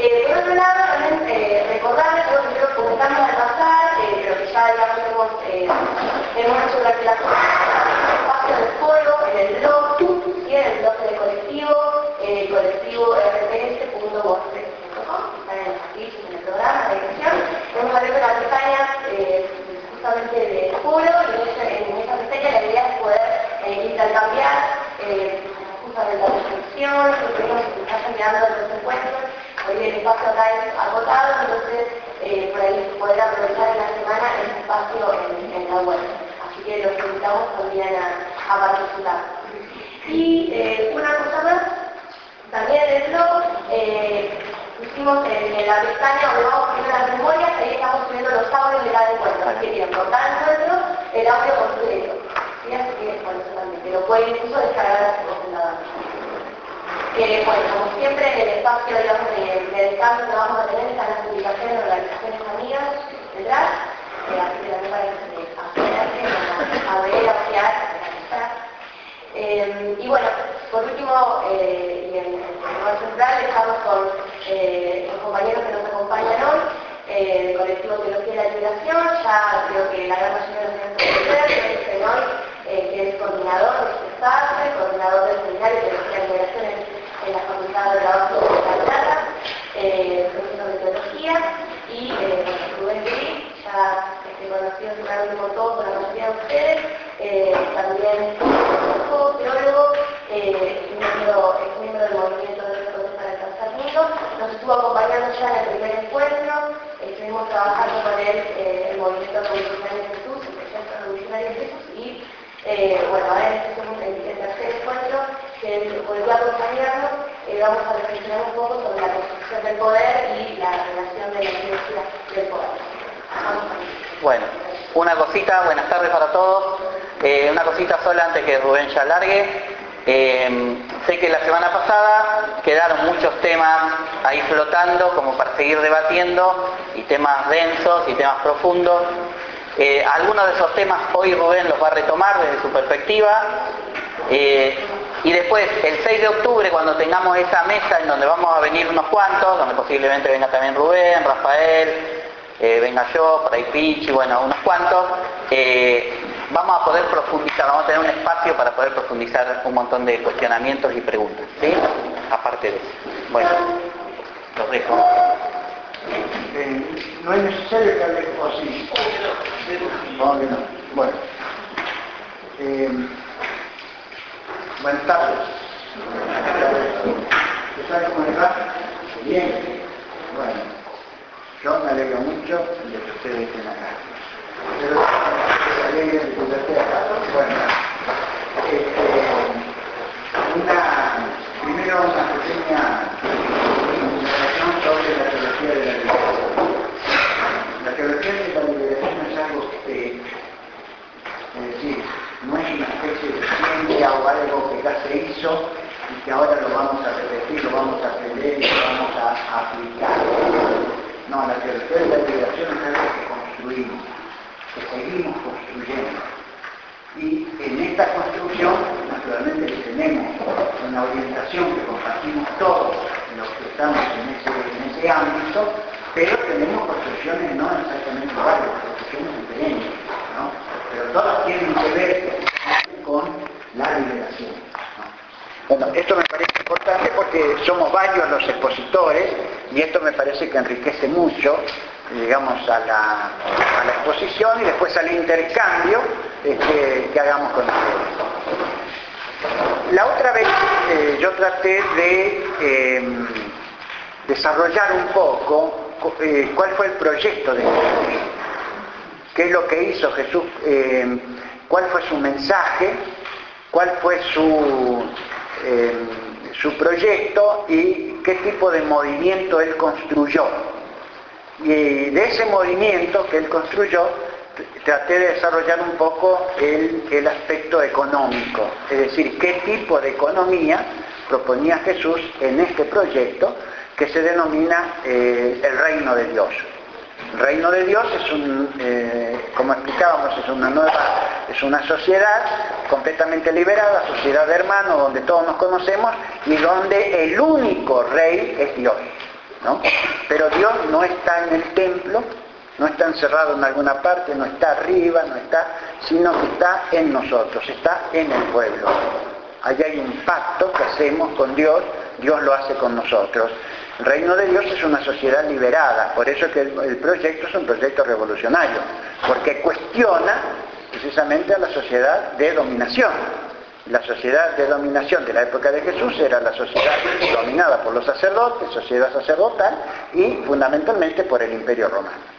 Por otro lado, también recordarles algo que creo que comentamos al pasar, pero que ya digamos hemos hecho durante la espacio del foro, en el blog, y en el blog del colectivo, colectivo rps.wordpress.com, están en el afiche, en el programa, en la dirección. Hemos abierto una pestaña justamente del foro, y en esa pestaña la idea es poder intercambiar justamente la descripción, lo que nos está generando en los encuentros. Hoy el espacio acá es agotado, entonces por ahí poder aprovechar en la semana ese espacio en la web. Así que los invitamos también a participar. Y una cosa más, también en el blog, hicimos en la pestaña donde vamos poniendo las memorias, ahí estamos subiendo los audios de cada encuentro. Así que bien, por cada encuentro, el audio completo. ¿Sí? Así que bueno, eso también, que lo pueden incluso descargar a su computadora. Bueno, como siempre, en el espacio, digamos, de descanso que vamos a tener están las publicaciones de organizaciones amigas detrás, así que también para acceder a ver, a ojear, a analizar. Y bueno, por último, y en el lugar central, estamos con los compañeros que nos acompañan hoy, del colectivo Teología de la Liberación. Ya creo que la gran mayoría de los que nos conocen hoy, que es coordinador de CESARTE, coordinador del seminario de Teología de la Liberación en la Facultad de Trabajo de La Plata, profesor de Teología, y Rubén Gris, ya conocido seguramente por todos, por la mayoría de ustedes, también filósofo, teólogo, miembro del movimiento de los para el tercer mundo. Nos estuvo acompañando ya en el primer encuentro, estuvimos trabajando con él el movimiento revolucionario de Jesús, el proyecto revolucionario de Jesús, y bueno, ahora en este segundo, el tercer encuentro, que él volvió a acompañarnos, vamos a reflexionar un poco sobre la construcción del poder y la relación de la iglesia del poder. Bueno, una cosita, buenas tardes para todos. Una cosita sola antes que Rubén ya largue. Sé que la semana pasada quedaron muchos temas ahí flotando como para seguir debatiendo, y temas densos y temas profundos. Algunos de esos temas hoy Rubén los va a retomar desde su perspectiva. Y después, el 6 de octubre, cuando tengamos esa mesa en donde vamos a venir unos cuantos, donde posiblemente venga también Rubén, Rafael, venga yo, por ahí Pichi, bueno, unos cuantos, vamos a poder profundizar, vamos a tener un espacio para poder profundizar un montón de cuestionamientos y preguntas, ¿sí? Aparte de eso. Bueno, los dejo. No es necesario que hable como así. No, que no. Bueno. Buenas tardes. ¿Qué tal? ¿Cómo les va? Bien. Bueno, yo me alegro mucho de que ustedes estén acá. Pero se alegren de que yo esté acá. Bueno, primero una pequeña información sobre la teología de la liberación. La teología de la liberación es algo que, es decir, no es una especie de ciencia o algo que ya se hizo y que ahora lo vamos a repetir, lo vamos a aprender y lo vamos a aplicar. No, la teología de la liberación es algo que construimos, que seguimos construyendo. Y en esta construcción, naturalmente que tenemos una orientación que compartimos todos los que estamos en ese ámbito, pero tenemos construcciones no exactamente iguales, construcciones diferentes, ¿no? Pero todas tienen que ver con la liberación, ¿no? Bueno, esto me parece importante porque somos varios los expositores y esto me parece que enriquece mucho, digamos, a la exposición y después al intercambio que hagamos con ustedes. La otra vez yo traté de desarrollar un poco cuál fue el proyecto de Jesús, qué es lo que hizo Jesús, cuál fue su mensaje, cuál fue su proyecto y qué tipo de movimiento él construyó. Y de ese movimiento que él construyó, traté de desarrollar un poco el aspecto económico, es decir, qué tipo de economía proponía Jesús en este proyecto que se denomina el reino de Dios. El reino de Dios es como explicábamos, es una sociedad completamente liberada, sociedad de hermanos, donde todos nos conocemos y donde el único rey es Dios. ¿no? Pero Dios no está en el templo, no está encerrado en alguna parte, no está arriba, sino que está en nosotros, está en el pueblo. Allí hay un pacto que hacemos con Dios, Dios lo hace con nosotros. El reino de Dios es una sociedad liberada, por eso es que el proyecto es un proyecto revolucionario, porque cuestiona precisamente a la sociedad de dominación. La sociedad de dominación de la época de Jesús era la sociedad dominada por los sacerdotes, sociedad sacerdotal, y fundamentalmente por el Imperio Romano.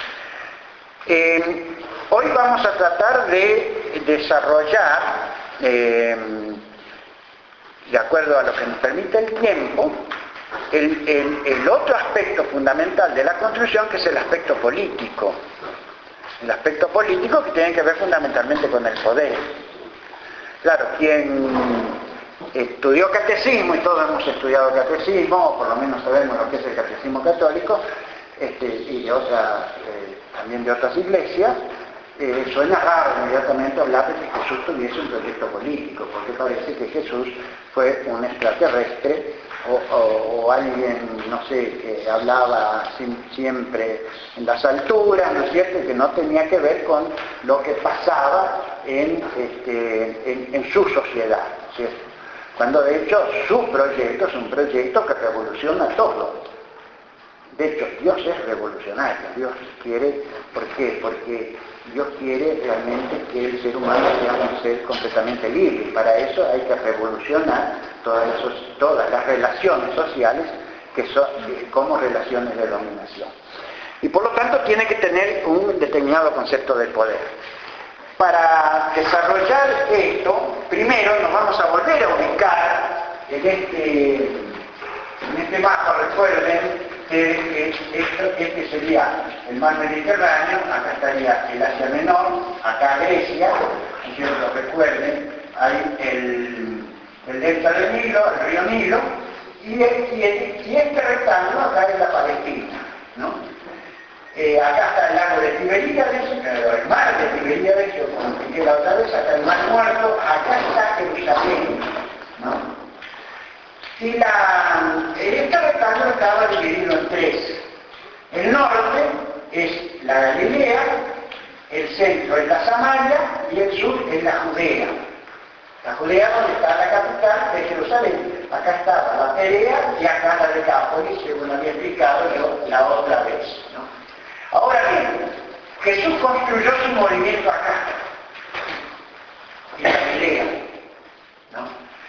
Hoy vamos a tratar de desarrollar, de acuerdo a lo que nos permite el tiempo, el otro aspecto fundamental de la construcción, que es el aspecto político. El aspecto político que tiene que ver fundamentalmente con el poder. Claro, quien estudió catecismo, y todos hemos estudiado catecismo, o por lo menos sabemos lo que es el catecismo católico, y de otras, también de otras iglesias, suena raro inmediatamente hablar de que Jesús tuviese un proyecto político, porque parece que Jesús fue un extraterrestre o alguien, no sé, que hablaba siempre en las alturas, ¿no es cierto?, y que no tenía que ver con lo que pasaba en su sociedad, ¿cierto? Cuando de hecho su proyecto es un proyecto que revoluciona todo. De hecho, Dios es revolucionario. Dios quiere, ¿por qué? Porque Dios quiere realmente que el ser humano sea un ser completamente libre. Y para eso hay que revolucionar todas las relaciones sociales que son como relaciones de dominación. Y por lo tanto tiene que tener un determinado concepto del poder. Para desarrollar esto, primero nos vamos a volver a ubicar en este mapa, recuerden, este sería el mar Mediterráneo, acá estaría el Asia Menor, acá Grecia, si lo recuerden, hay el delta del Nilo, el río Nilo, y este rectángulo acá es la Palestina, ¿no? Acá está el lago de Tiberíades, el mar de Tiberíades, yo como expliqué la otra vez, acá el mar Muerto, acá está Jerusalén, ¿no? Y este rectángulo estaba dividido en tres. El norte es la Galilea, el centro es la Samaria y el sur es la Judea. La Judea donde está la capital de Jerusalén. Acá estaba la Perea y acá la Decápolis, según había explicado yo la otra vez, ¿no? Ahora bien, Jesús construyó su movimiento acá, en Galilea, ¿no?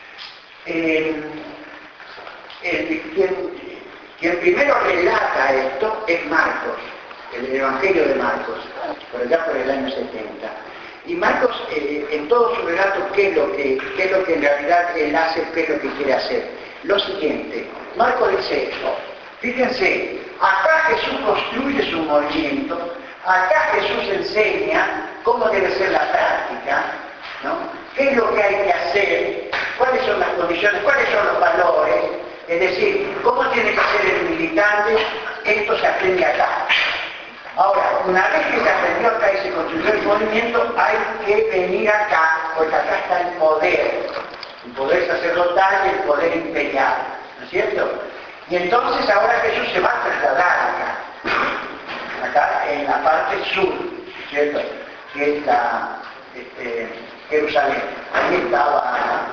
Quien primero relata esto es Marcos, el Evangelio de Marcos, por allá por el año 70. Y Marcos, en todo su relato, ¿qué es lo que en realidad él hace, qué es lo que quiere hacer? Lo siguiente, Marcos dice esto, fíjense, acá Jesús construye su movimiento, acá Jesús enseña cómo debe ser la práctica, ¿no? ¿Qué es lo que hay que hacer? ¿Cuáles son las condiciones? ¿Cuáles son los valores? Es decir, ¿cómo tiene que ser el militante? Esto se aprende acá. Ahora, una vez que se aprendió acá y se construyó el movimiento, hay que venir acá, porque acá está el poder sacerdotal y el poder imperial, ¿no es cierto? Y entonces ahora Jesús se va a trasladar acá en la parte sur, ¿cierto? Que es Jerusalén. Ahí estaba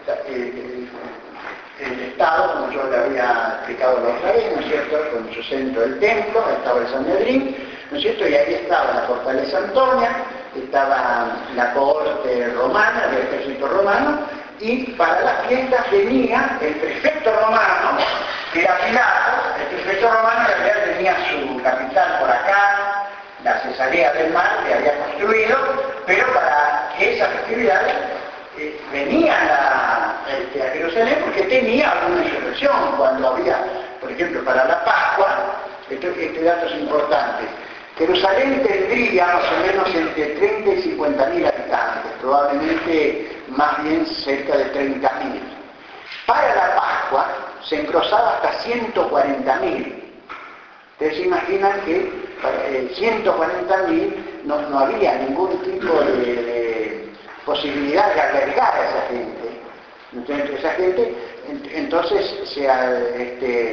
el Estado, como yo le había explicado la otra vez, ¿no es cierto?, con su centro el templo, estaba el Sanedrín, ¿no es cierto?, y ahí estaba la fortaleza Antonia, estaba la cohorte romana, del ejército romano, y para las fiestas venía el prefecto romano, que era Pilato. El prefecto romano en realidad tenía su capital por acá, la Cesarea del Mar, que había construido, pero para esas festividades venía a Jerusalén porque tenía alguna insurrección. Cuando había, por ejemplo, para la Pascua, este dato es importante, Jerusalén tendría más o menos entre 30 y 50.000 habitantes, probablemente más bien cerca de 30.000. Para la Pascua se engrosaba hasta 140.000. Ustedes se imaginan que para 140.000 no había ningún tipo de posibilidad de albergar a esa gente. Entonces, esa gente entonces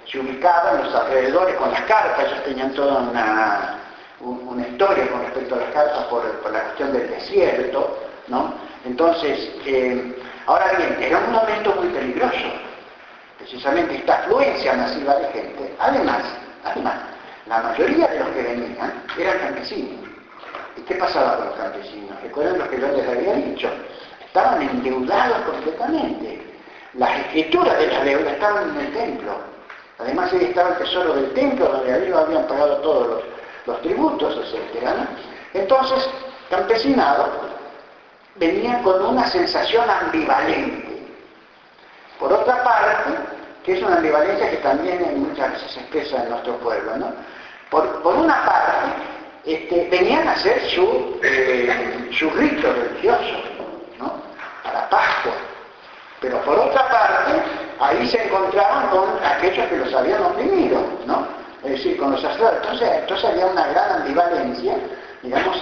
se ubicaba en los alrededores con las carpas. Ellos tenían toda una historia con respecto a las carpas por la cuestión del desierto, ¿no? Entonces, ahora bien, era un momento muy peligroso, precisamente esta afluencia masiva de gente. Además, la mayoría de los que venían eran campesinos. ¿Y qué pasaba con los campesinos? Recuerden lo que yo les había dicho. Estaban endeudados completamente. Las escrituras de las deudas estaban en el templo. Además, ahí estaba el tesoro del templo, donde ellos habían pagado todos los tributos, etc., ¿no? Entonces, campesinado venía con una sensación ambivalente. Por otra parte, que es una ambivalencia que también muchas veces se expresa en nuestro pueblo, ¿no? Por una parte, venían a hacer su rito religioso, ¿no? A la Pascua. Pero por otra parte, ahí se encontraban con aquellos que los habían oprimido, ¿no? Es decir, con los sacerdotes. Entonces había una gran ambivalencia, digamos,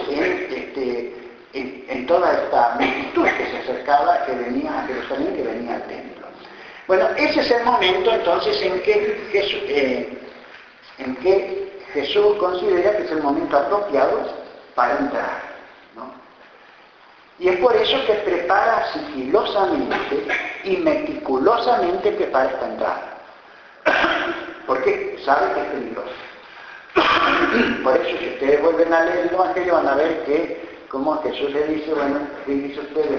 en toda esta multitud que se acercaba, que venía a Jerusalén, que venía al templo. Bueno, ese es el momento entonces en que Jesús considera que es el momento apropiado para entrar, ¿no? Y es por eso que prepara sigilosamente y meticulosamente prepara esta entrada. Porque sabe que es peligroso. Por eso, si ustedes vuelven a leer el Evangelio, van a ver que como Jesús le dice, bueno, ¿qué dice ustedes?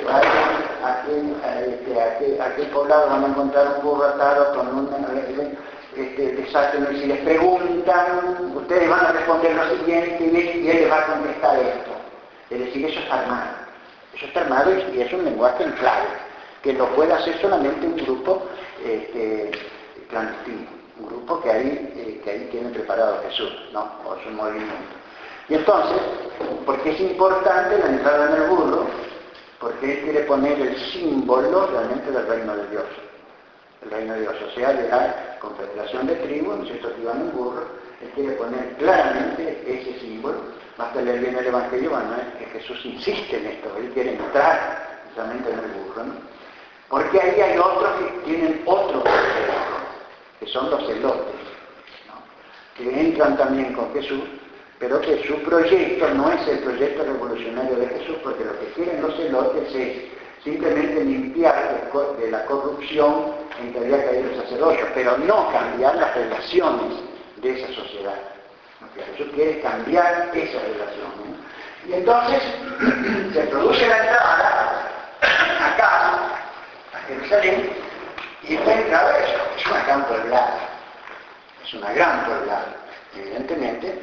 ¿A qué poblado van a encontrar un burro atado con un desastre? Y si les preguntan, ustedes van a responder lo siguiente y él les va a contestar esto. Es decir, eso está armado. Eso está armado y es un lenguaje en clave, que lo puede hacer solamente un grupo clandestino, un grupo que ahí tiene preparado Jesús, ¿no? O su movimiento. Y entonces, porque es importante la entrada en el burro, porque él quiere poner el símbolo realmente del reino de Dios. El reino de Dios, o sea, de la confederación de tribus, ¿no es cierto?, que iban en burro. Él quiere poner claramente ese símbolo. Basta leer bien el Evangelio, van a ver que Jesús insiste en esto. Él quiere entrar precisamente en el burro, ¿no? Porque ahí hay otros que tienen otro proyecto, que son los celotes, ¿no? Que entran también con Jesús, pero que su proyecto no es el proyecto revolucionario de Jesús, porque lo que quieren los celotes es simplemente limpiar de la corrupción en que había caído el sacerdocio, pero no cambiar las relaciones de esa sociedad. Lo que Jesús quiere es cambiar esas relaciones, ¿no? Y entonces se produce la entrada acá, a Jerusalén, y esta entrada es una gran pueblada. Es una gran pueblada, evidentemente,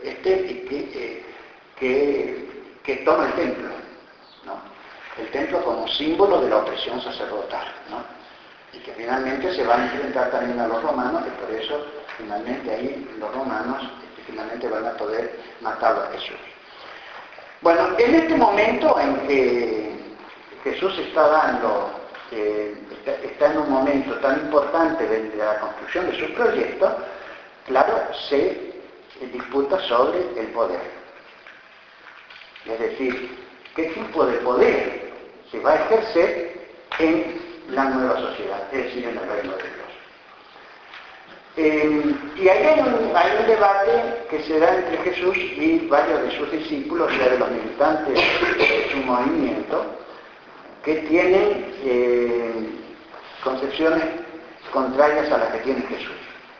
que toma el templo, ¿no? El templo como símbolo de la opresión sacerdotal, ¿no? Y que finalmente se van a enfrentar también a los romanos, que por eso finalmente ahí los romanos finalmente van a poder matarlo a Jesús. Bueno, en este momento en que Jesús está en un momento tan importante de la construcción de su proyecto, claro, se disputa sobre el poder. Es decir, ¿qué tipo de poder se va a ejercer en la nueva sociedad, es decir, en el reino de Dios? Y ahí hay un debate que se da entre Jesús y varios de sus discípulos, ya de los militantes de su movimiento, que tienen concepciones contrarias a las que tiene Jesús.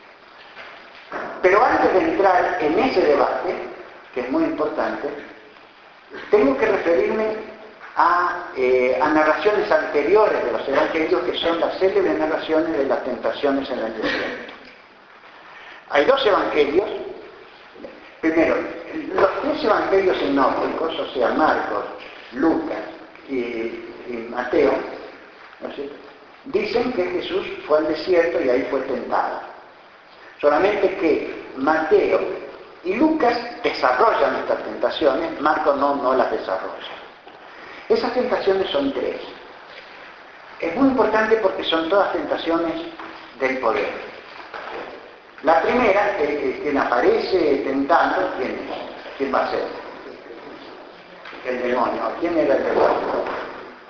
Pero antes de entrar en ese debate, que es muy importante, tengo que referirme a narraciones anteriores de los evangelios, que son las célebres narraciones de las tentaciones en el desierto. Hay dos evangelios. Primero, los tres evangelios sinópticos, o sea, Marcos, Lucas y Mateo, ¿no es cierto?, dicen que Jesús fue al desierto y ahí fue tentado. Solamente que Mateo y Lucas desarrollan estas tentaciones, Marcos no las desarrolla. Esas tentaciones son tres. Es muy importante porque son todas tentaciones del poder. La primera, quien aparece tentando, ¿quién es? ¿Quién va a ser? El demonio. ¿Quién era el demonio?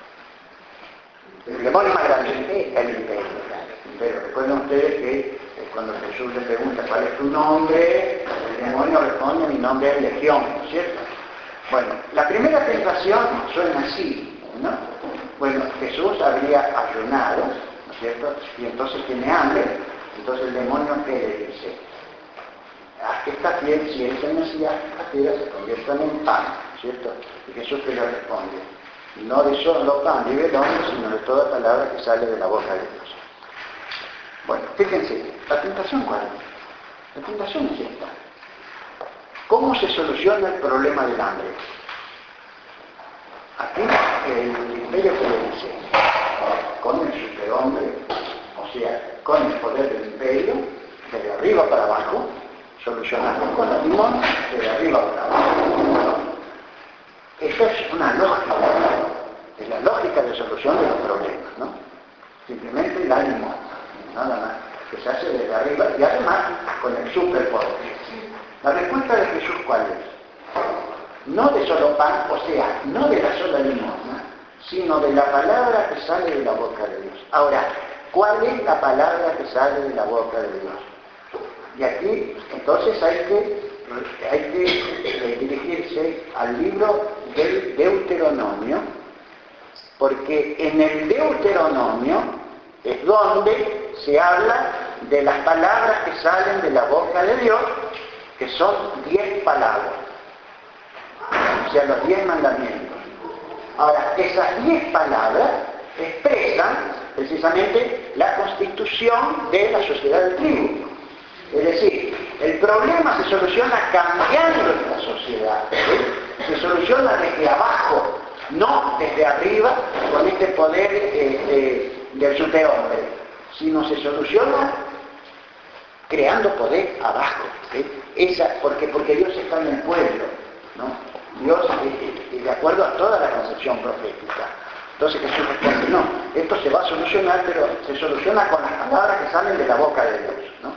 El demonio más grande, el imperio. Pero recuerden ustedes que cuando Jesús le pregunta cuál es tu nombre, el demonio responde, mi nombre es Legión, ¿no es cierto? Bueno, la primera tentación suena así, ¿no? Bueno, Jesús habría ayunado, ¿no es cierto? Y entonces tiene hambre, entonces el demonio, ¿qué le dice? Haz que esta piedra, si eres el Mesías, esta piedra se conviertan en pan, ¿no es cierto? Y Jesús que le responde, no de solo pan vive el hombre, sino de toda palabra que sale de la boca de Dios. Bueno, fíjense, ¿la tentación cuál es? La tentación es esta. ¿Cómo se soluciona el problema del hambre? Aquí el imperio que le dice, con el superhombre, o sea, con el poder del imperio, de arriba para abajo, solucionarlo con el limón, de arriba para abajo. Esa es una lógica, es la lógica de solución de los problemas, ¿no? Simplemente la limón, nada más, que se hace desde arriba y además con el superpoder. La respuesta de Jesús, ¿cuál es? No de solo pan, o sea, no de la sola limosna, sino de la palabra que sale de la boca de Dios. Ahora, ¿cuál es la palabra que sale de la boca de Dios? Y aquí, entonces, hay que dirigirse al libro del Deuteronomio, porque en el Deuteronomio es donde se habla de las palabras que salen de la boca de Dios, que son 10 palabras, o sea, los 10 mandamientos. Ahora, esas 10 palabras expresan precisamente la constitución de la sociedad de tribu. Es decir, el problema se soluciona cambiando la sociedad, ¿sí? Se soluciona desde abajo, no desde arriba con este poder del superhombre, sino se soluciona creando poder abajo, ¿sí? Porque Dios está en el pueblo, ¿no? Dios, de acuerdo a toda la concepción profética. Entonces Jesús responde, no, esto se va a solucionar, pero se soluciona con las palabras que salen de la boca de Dios, ¿no?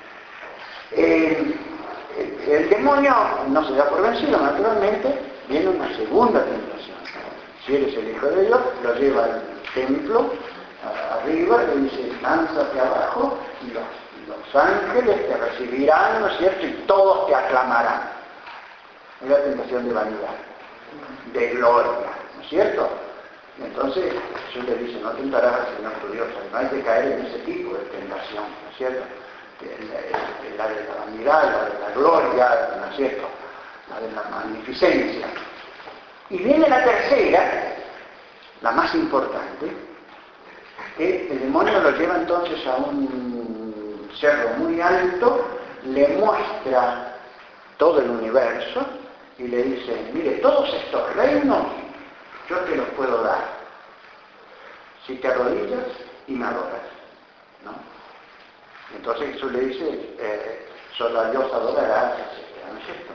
El demonio no se da por vencido, naturalmente, viene una segunda tentación. Si eres el Hijo de Dios, lo lleva al templo, arriba, le dice, lánzate abajo, y los ángeles te recibirán, ¿no es cierto? Y todos te aclamarán. Es la tentación de vanidad, de gloria, ¿no es cierto? Y entonces Jesús le dice, no tentarás al Señor tu Dios, no hay que caer en ese tipo de tentación, ¿no es cierto? La de la vanidad, la de la gloria, ¿no es cierto? La de la magnificencia. Y viene la tercera, la más importante, que el demonio lo lleva entonces a un cerro muy alto, le muestra todo el universo y le dice, mire, todos estos reinos yo te los puedo dar si te arrodillas y me adoras, ¿no? Entonces Jesús le dice, solo a Dios adorarás, etc., ¿no es cierto?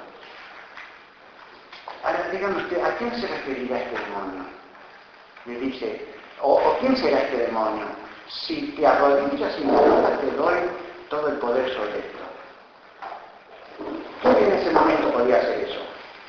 Ahora, dígame usted, ¿a quién se referirá este demonio? Le dice, o ¿quién será este demonio? Si te arrodillas y me adoras, te doy todo el poder sobre esto. ¿Quién en ese momento podía hacer eso?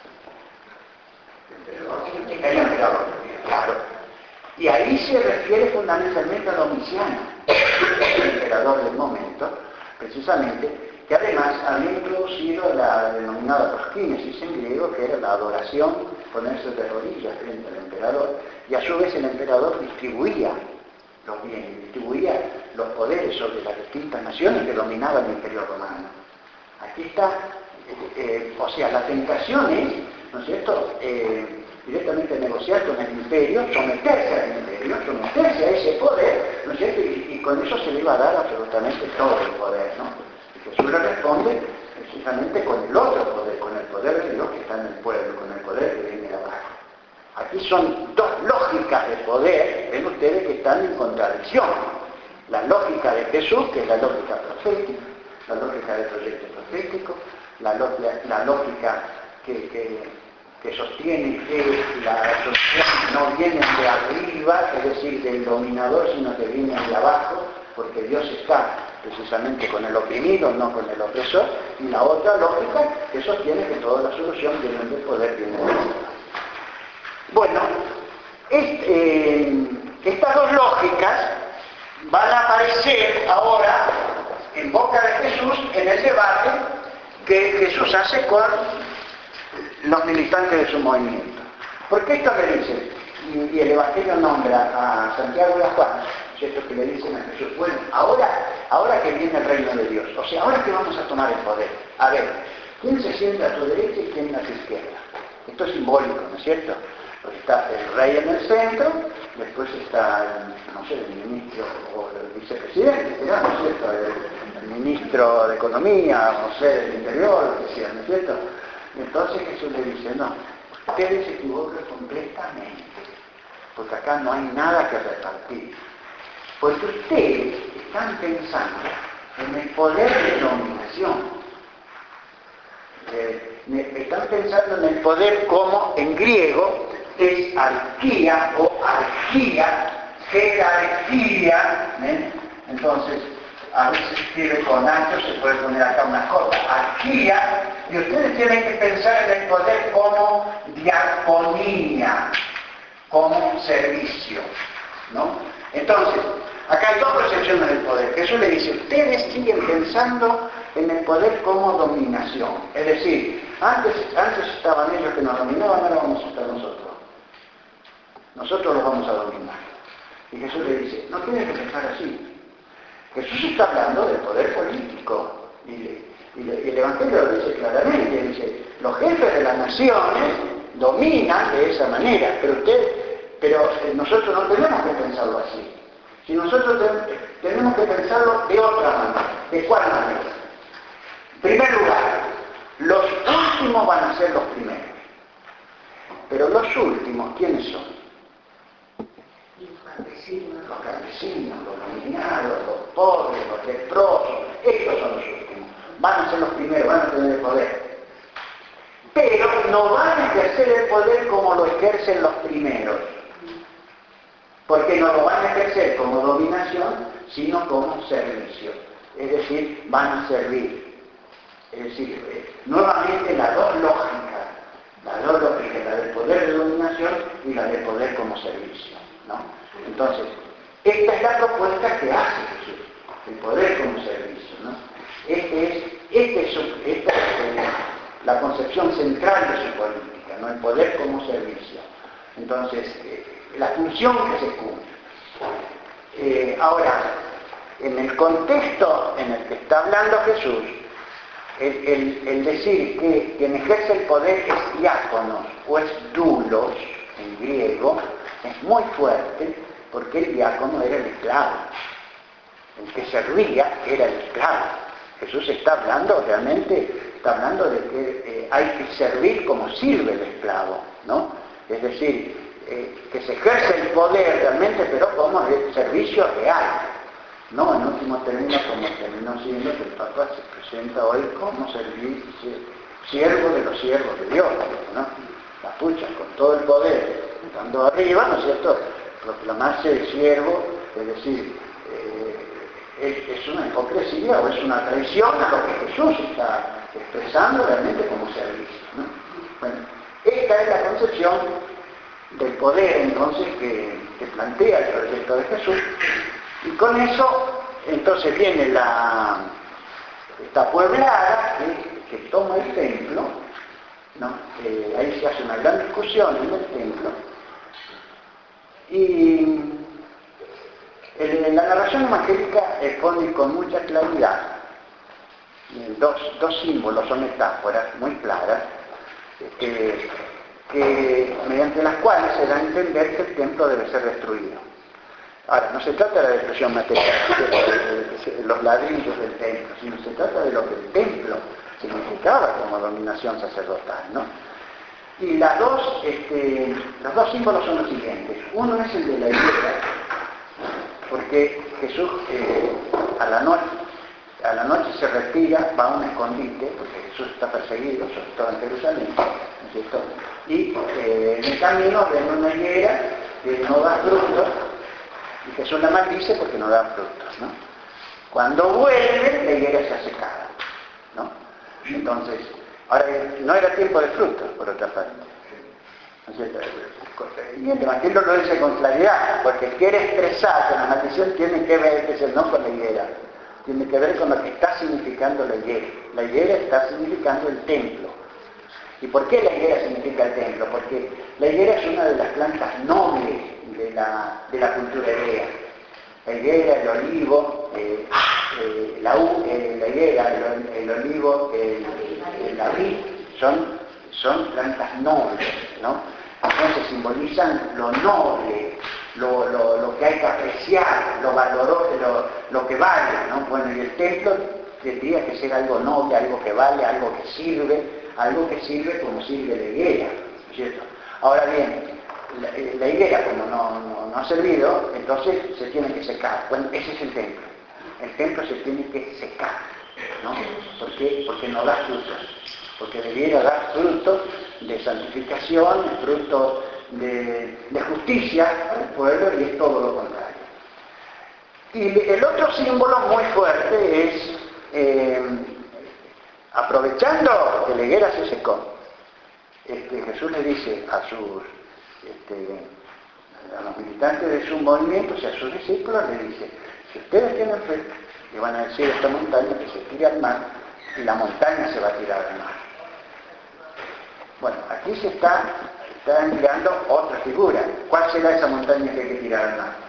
El emperador, claro. Y ahí se refiere fundamentalmente a Domiciano, el emperador del momento, precisamente, que además había introducido la denominada prosquínesis en griego, que era la adoración, ponerse de rodillas frente al emperador, y a su vez el emperador distribuía los bienes, distribuía los poderes sobre las distintas naciones que dominaban el imperio romano. Aquí está, o sea, la tentación es, ¿no es cierto?, directamente negociar con el imperio, someterse al imperio, someterse a ese poder, ¿no es cierto?, y con eso se le iba a dar absolutamente todo el poder, ¿no? Y Jesús le responde precisamente con el otro poder, con el poder de Dios que está en el pueblo, con el poder que viene de abajo. Aquí son dos lógicas de poder, ven ustedes que están en contradicción. La lógica de Jesús, que es la lógica profética, la lógica del proyecto profético, la lógica que sostiene que la solución no viene de arriba, es decir, del dominador, sino que viene de abajo, porque Dios está precisamente con el oprimido, no con el opresor, y la otra lógica que sostiene que toda la solución viene del poder, viene de arriba. Bueno, estas dos lógicas van a aparecer ahora en boca de Jesús en el debate que Jesús hace con los militantes de su movimiento. Porque esto le dice, y el Evangelio nombra a Santiago y a Juan, ¿cierto? Que le dicen a Jesús, bueno, ahora que viene el reino de Dios, o sea, ahora que vamos a tomar el poder, a ver, ¿quién se sienta a tu derecha y quién a tu izquierda? Esto es simbólico, ¿no es cierto? Porque está el rey en el centro, después está, no sé, el ministro o el vicepresidente, ¿no es cierto? El ministro de Economía, o no sé, del Interior, lo que sea, ¿no es cierto? Entonces Jesús le dice, no, ustedes se equivocan completamente, porque acá no hay nada que repartir. Porque ustedes están pensando en el poder de dominación. Están pensando en el poder como en griego es arquía o arquía, jerarquía. Entonces, a veces escribe con ancho, se puede poner acá una cosa, arquía, y ustedes tienen que pensar en el poder como diaconía, como servicio, ¿no? Entonces, acá hay dos concepciones del poder. Jesús le dice, ustedes siguen pensando en el poder como dominación. Es decir, antes estaban ellos que nos dominaban, ahora vamos a estar nosotros. Nosotros los vamos a dominar. Y Jesús le dice, no tienen que pensar así. Jesús está hablando del poder político. Y el Evangelio lo dice claramente. Dice, los jefes de las naciones dominan de esa manera, pero nosotros no tenemos que pensarlo así. Si nosotros tenemos que pensarlo de otra manera. ¿De cuál manera? En primer lugar, los últimos van a ser los primeros. Pero los últimos, ¿quiénes son? Los campesinos, los dominados, los pobres, los leprosos. Estos son los últimos. Van a ser los primeros, van a tener el poder. Pero no van a ejercer el poder como lo ejercen los primeros. Porque no lo van a ejercer como dominación, sino como servicio. Es decir, van a servir. Es decir, nuevamente las dos lógicas, la del poder de dominación y la del poder como servicio, ¿no? Entonces, esta es la propuesta que hace Jesús, el poder como servicio, ¿no? Esta es la concepción central de su política, ¿no? El poder como servicio. Entonces, la función que se cumple. Ahora, en el contexto en el que está hablando Jesús, el decir que quien ejerce el poder es diáconos o es doulos en griego, es muy fuerte porque el diácono era el esclavo. El que servía era el esclavo. Jesús está hablando realmente, está hablando de que hay que servir como sirve el esclavo, ¿no? Es decir, que se ejerce el poder realmente, pero como el servicio real. No, en último término, como terminó siendo que el Papa se presenta hoy como siervo de los siervos de Dios, ¿no? La pucha, con todo el poder, estando arriba, ¿no es cierto?, proclamarse siervo, es decir, es una hipocresía o es una traición a lo que Jesús está expresando realmente como servicio, ¿no? Bueno, esta es la concepción del poder entonces que plantea el proyecto de Jesús. Y con eso, entonces viene esta pueblada que toma el templo, ¿no? Ahí se hace una gran discusión en el templo. Y la narración evangélica expone con mucha claridad dos símbolos o metáforas muy claras, mediante las cuales se da a entender que el templo debe ser destruido. Ahora, no se trata de la destrucción material, de los ladrillos del templo, sino se trata de lo que el templo significaba como dominación sacerdotal, ¿no? Y los dos símbolos son los siguientes. Uno es el de la higuera, porque Jesús a la noche se retira, va a un escondite, porque Jesús está perseguido, sobre todo en Jerusalén, ¿no es cierto? Y en el camino ven una higuera que no da frutos, y Jesús la maldice porque no da frutos, ¿no? Cuando vuelve, la higuera se ha secado, ¿no? Entonces, ahora no era tiempo de frutos, por otra parte. ¿No es cierto? Y el Evangelio lo dice con claridad, porque quiere expresar que la maldición tiene que ver, que es el no con la higuera, tiene que ver con lo que está significando la higuera. La higuera está significando el templo. ¿Y por qué la higuera significa el templo? Porque la higuera es una de las plantas nobles de la cultura hebrea. La higuera, el olivo, la higuera, el olivo, la vid, son plantas nobles, ¿no? Entonces simbolizan lo noble, lo que hay que apreciar, lo valoroso, lo que vale, ¿no? Bueno, y el templo tendría que ser algo noble, algo que vale, algo que sirve como sirve la higuera, ¿cierto? Ahora bien, la higuera como no ha servido, entonces se tiene que secar. Bueno, ese es el templo. El templo se tiene que secar, ¿no? ¿Por qué? Porque no da frutos. Porque debiera dar fruto de santificación, fruto de justicia al pueblo, y es todo lo contrario. Y el otro símbolo muy fuerte es, aprovechando que la higuera se secó, Jesús le dice a los militantes de su movimiento, o sea, a sus discípulos, le dice: si ustedes tienen fe, le van a decir a esta montaña que se tire al mar, y la montaña se va a tirar al mar. Bueno, aquí se está empleando otra figura. ¿Cuál será esa montaña que hay que tirar al mar?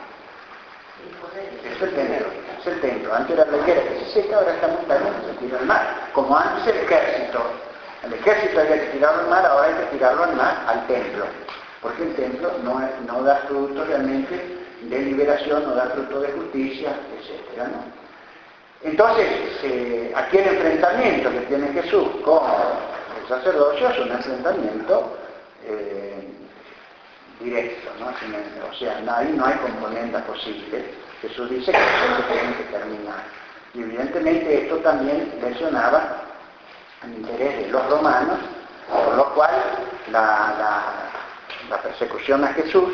Es el templo. Antes era la higuera que se seca, ahora esta montaña que se tira al mar. Como antes el ejército había que tirarlo al mar, ahora hay que tirarlo al mar, al templo. Porque el templo no da fruto realmente de liberación, no da fruto de justicia, etc., ¿no? Entonces, aquí el enfrentamiento que tiene Jesús con el sacerdocio es un enfrentamiento directo, ¿no? O sea, ahí no hay componentes posibles. Jesús dice que eso se tiene que terminar. Y evidentemente esto también lesionaba el interés de los romanos, por lo cual la persecución a Jesús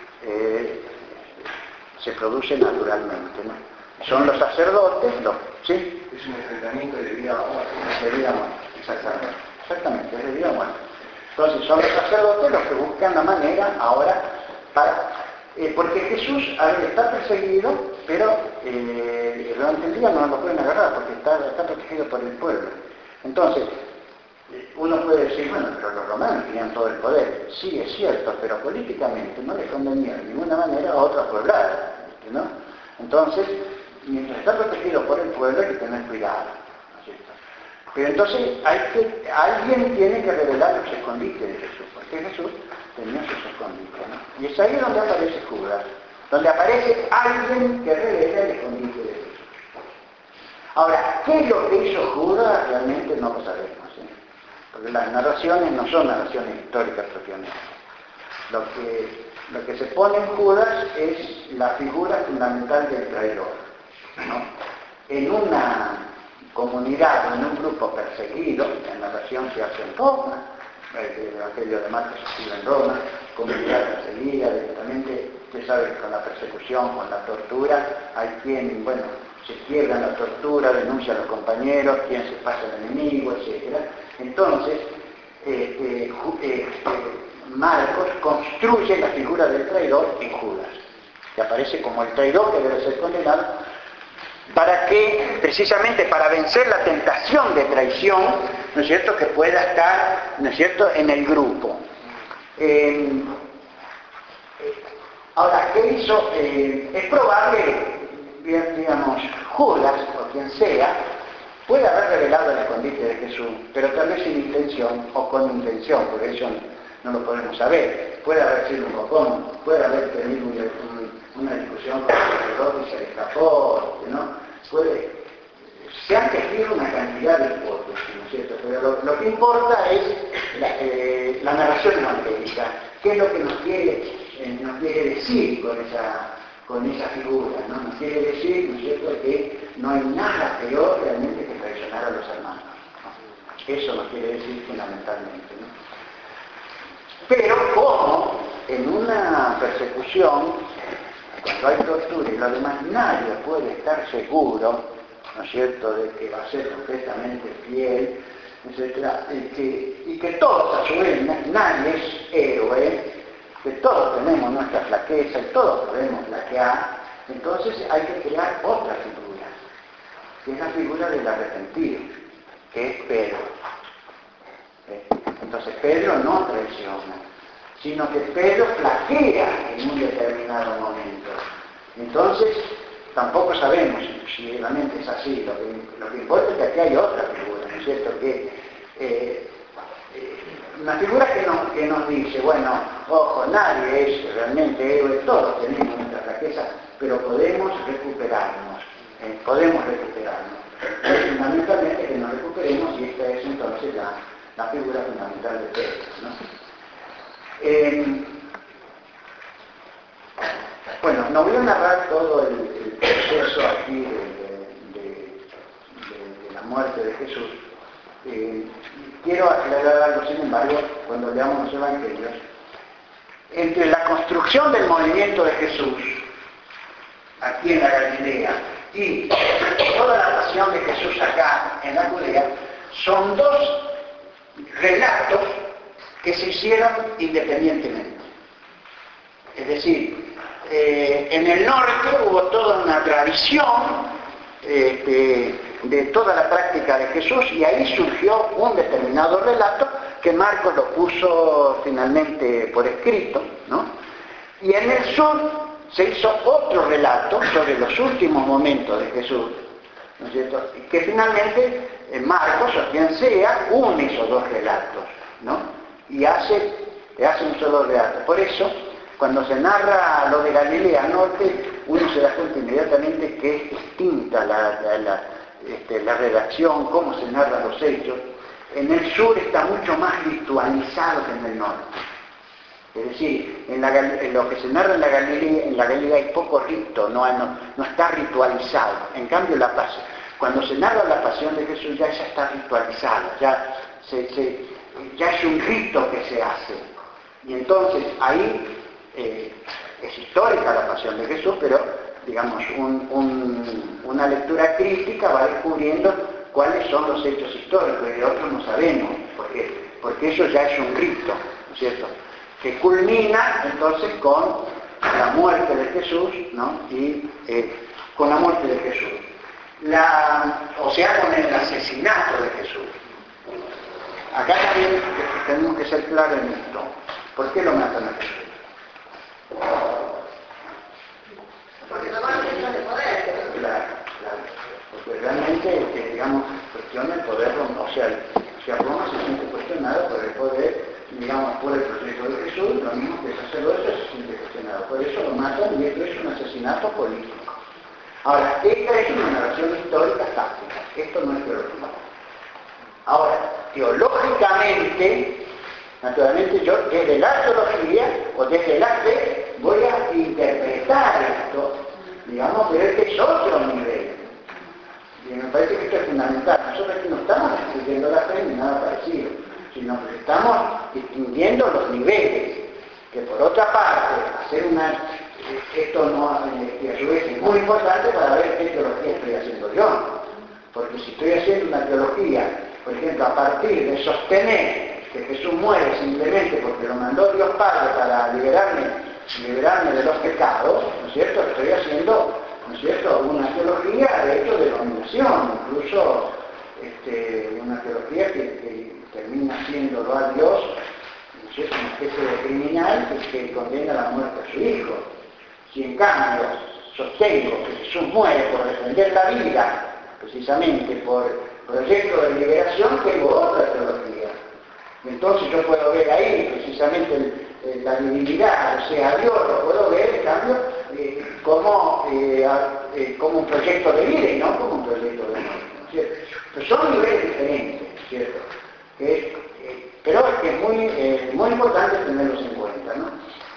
se produce naturalmente, ¿no? Son los sacerdotes, ¿sí? Es un enfrentamiento de vida a muerte. De vida a muerte, exactamente, es de vida a muerte. Entonces son los sacerdotes los que buscan la manera ahora porque Jesús está perseguido, pero durante el día no lo pueden agarrar porque está protegido por el pueblo. Entonces, uno puede decir, bueno, pero los romanos tenían todo el poder. Sí, es cierto, pero políticamente no les convenía de ninguna manera a otra poblada, ¿no? Entonces, mientras está protegido por el pueblo hay que tener cuidado, ¿no es cierto? Pero entonces alguien tiene que revelar los escondites de Jesús, porque Jesús tenía sus escondites, ¿no? Y es ahí donde aparece Judas, donde aparece alguien que revela el escondite de Jesús. Ahora, ¿qué es lo que hizo Judas? Realmente no lo sabemos, ¿sí? Porque las narraciones no son narraciones históricas propiamente. Lo que se pone en Judas es la figura fundamental del traidor, ¿no? En una comunidad o en un grupo perseguido, la narración se hace en Roma, el Evangelio de Marcos se escribe en Roma, comunidad perseguida, directamente, usted sabe que con la persecución, con la tortura, hay quien, bueno, se quiebra en la tortura, denuncia a los compañeros, quien se pasa al enemigo, etc. Entonces, Marcos construye la figura del traidor en Judas, que aparece como el traidor que debe ser condenado, para que, precisamente para vencer la tentación de traición, ¿no es cierto?, que pueda estar, ¿no es cierto?, en el grupo. Ahora, ¿qué hizo? Es probable, digamos, Judas, o quien sea, puede haber revelado el escondite de Jesús, pero tal vez sin intención o con intención, porque eso no lo podemos saber. Puede haber sido un bocón, puede haber tenido una discusión con el sacerdote y se le escapó, ¿no? Se han tejido una cantidad de hipótesis, ¿no es cierto? Pero lo que importa es la narración evangélica, qué es lo que nos quiere decir con esa figura, ¿no? Nos quiere decir, ¿no es cierto?, que no hay nada peor realmente que traicionar a los hermanos, ¿no? Eso nos quiere decir fundamentalmente, ¿no? Pero como en una persecución, cuando hay tortura y lo demás, nadie puede estar seguro, ¿no es cierto?, de que va a ser completamente fiel, etc. Y que todos, a su vez, nadie es héroe, que todos tenemos nuestra flaqueza y todos podemos flaquear. Entonces hay que crear otra figura. que es la figura del arrepentido, que es Pedro. Entonces Pedro no traiciona, sino que Pedro flaquea en un determinado momento. Entonces, tampoco sabemos si realmente es así. Lo que importa es que aquí hay otra figura, ¿no es cierto? Una figura que nos dice, bueno, ojo, nadie es realmente héroe, todos tenemos nuestra flaqueza, pero podemos recuperarnos. Es fundamentalmente que nos recuperemos, y esta es entonces la figura fundamental de Pedro, ¿no? Bueno, no voy a narrar todo el proceso aquí de la muerte de Jesús. Quiero aclarar algo, sin embargo, cuando leamos los evangelios. Entre la construcción del movimiento de Jesús, aquí en la Galilea, y toda la pasión de Jesús acá en la Judea, son dos relatos que se hicieron independientemente. Es decir, en el norte hubo toda una tradición de toda la práctica de Jesús, y ahí surgió un determinado relato que Marcos lo puso finalmente por escrito, ¿no? Y en el sur se hizo otro relato sobre los últimos momentos de Jesús, ¿no es cierto? Y que finalmente Marcos, o quien sea, une esos dos relatos, ¿no? Y hace un solo relato. Por eso, cuando se narra lo de Galilea Norte, uno se da cuenta inmediatamente que es distinta la redacción, cómo se narran los hechos. En el sur está mucho más ritualizado que en el norte. Es decir, en lo que se narra en la Galilea hay poco rito, no está ritualizado. En cambio, cuando se narra la pasión de Jesús ya está ritualizado, ya es un rito que se hace. Y entonces ahí es histórica la pasión de Jesús, pero digamos una lectura crítica va descubriendo cuáles son los hechos históricos, y de otros no sabemos, porque eso ya es un rito, ¿no es cierto?, que culmina entonces con la muerte de Jesús, ¿no? Y con la muerte de Jesús. O sea, con el asesinato de Jesús. Acá también tenemos que ser claros en esto. ¿Por qué lo matan a Jesús? Porque tomaron decisiones de poder. Claro. Porque realmente, digamos, cuestiona el poder, o sea, Roma se siente cuestionado por el poder, digamos, por el proyecto de Jesús, lo mismo que el sacerdote se siente cuestionado. Por eso lo matan, y esto es un asesinato político. Ahora, esta es una narración histórica táctica, esto no es teología. Ahora, teológicamente, naturalmente yo desde la teología o desde la fe voy a interpretar esto, digamos, pero este es otro nivel. Y me parece que esto es fundamental. Nosotros aquí no estamos discutiendo la fe ni nada parecido, sino que estamos distinguiendo los niveles, que por otra parte, esto no, que a su vez es muy importante para ver qué teología estoy haciendo yo. Porque si estoy haciendo una teología, por ejemplo, a partir de sostener que Jesús muere simplemente porque lo mandó Dios Padre para liberarme de los pecados, ¿no es cierto?, estoy haciendo, ¿no es cierto?, una teología de hecho de dominación, incluso una teología que termina haciéndolo a Dios, ¿no es cierto?, una especie de criminal que condena la muerte a su hijo. Si en cambio sostengo que Jesús muere por defender la vida, precisamente por proyecto de liberación, tengo otra teología. Entonces yo puedo ver ahí precisamente la divinidad, o sea, a Dios lo puedo ver, en cambio, como un proyecto de vida y no como un proyecto de muerte, ¿no es cierto? Pues son niveles diferentes, ¿cierto? Pero es que es muy importante tenerlos en cuenta, ¿no?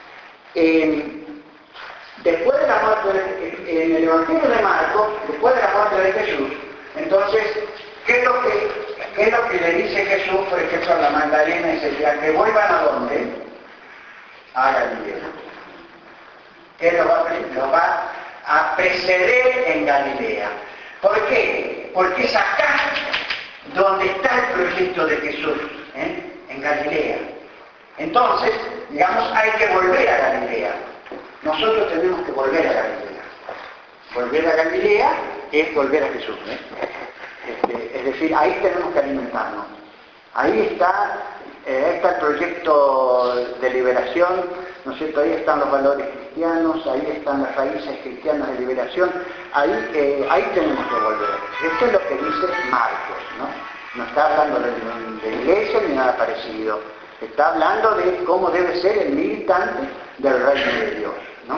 Después de la muerte, en el Evangelio de Marcos, después de la muerte de Jesús, entonces, ¿qué es lo que le dice Jesús, por ejemplo, a la Magdalena ese día? Que vuelvan a dónde? A Galilea. Que lo va a preceder en Galilea. ¿Por qué? Porque es acá donde está el proyecto de Jesús, en Galilea. Entonces, digamos, hay que volver a Galilea. Nosotros tenemos que volver a Galilea. Volver a Galilea es volver a Jesús. Es decir, ahí tenemos que alimentarnos. Ahí está el proyecto de liberación, ¿no es cierto? Ahí están los valores cristianos, ahí están las raíces cristianas de liberación, ahí tenemos que volver. Esto es lo que dice Marcos, ¿no? No está hablando de iglesia ni nada parecido. Está hablando de cómo debe ser el militante del reino de Dios, ¿no?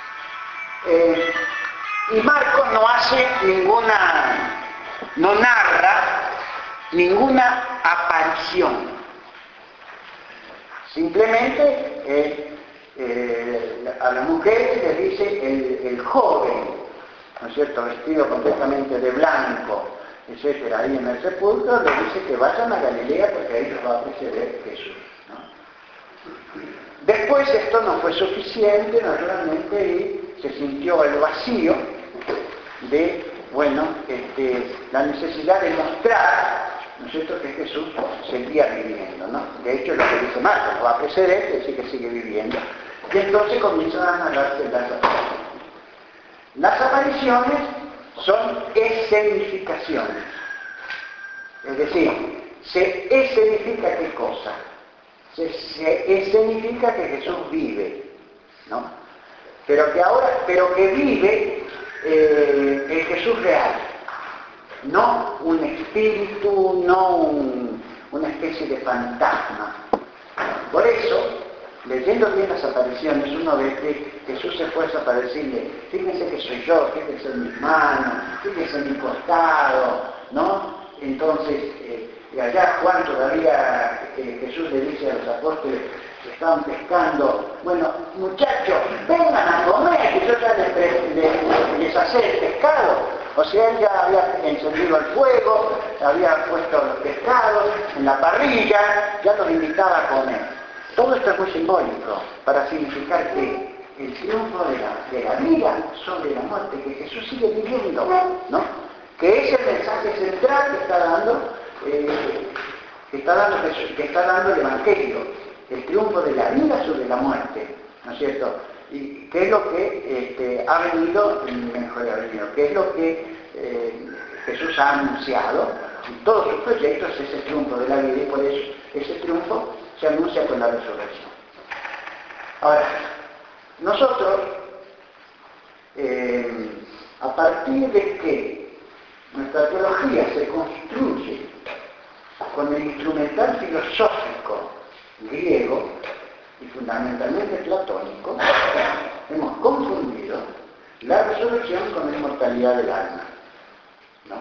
Y Marcos no narra ninguna aparición. Simplemente a la mujer le dice el joven, ¿no es cierto?, vestido completamente de blanco, etcétera, ahí en el sepulcro, le dice que vayan a Galilea porque ahí los va a preceder Jesús, ¿no? Después esto no fue suficiente, naturalmente, y se sintió el vacío de, la necesidad de mostrar, ¿no es cierto?, que Jesús seguía viviendo, ¿no? De hecho, lo que dice Marcos, lo va a preceder, es decir, que sigue viviendo. Y entonces comienzan a narrarse las apariciones. Las apariciones son escenificaciones. Es decir, se escenifica ¿qué cosa? Se escenifica que Jesús vive, ¿no? Pero que vive el Jesús real. No un espíritu, no una especie de fantasma. Por eso, leyendo bien las apariciones, uno ve que Jesús se esfuerza para decirle, fíjense que soy yo, fíjense en mis manos, fíjense en mi costado, ¿no? Entonces, allá Juan todavía, Jesús le dice a los apóstoles que estaban pescando, bueno, muchachos, vengan a comer, que yo ya les hacé el pescado. O sea, él ya había encendido el fuego, había puesto los pescados en la parrilla, ya los invitaba a comer. Todo esto es muy simbólico para significar que el triunfo de la vida sobre la muerte, que Jesús sigue viviendo, ¿no? Que es el mensaje central que está dando el Evangelio, el triunfo de la vida sobre la muerte, ¿no es cierto? Y qué es lo que ha venido, qué es lo que Jesús ha anunciado, y todos sus proyectos es el triunfo de la vida, y por eso ese triunfo se anuncia con la resurrección. Ahora, nosotros, a partir de que nuestra teología se construye con el instrumental filosófico griego y fundamentalmente platónico, hemos confundido la resurrección con la inmortalidad del alma, ¿no?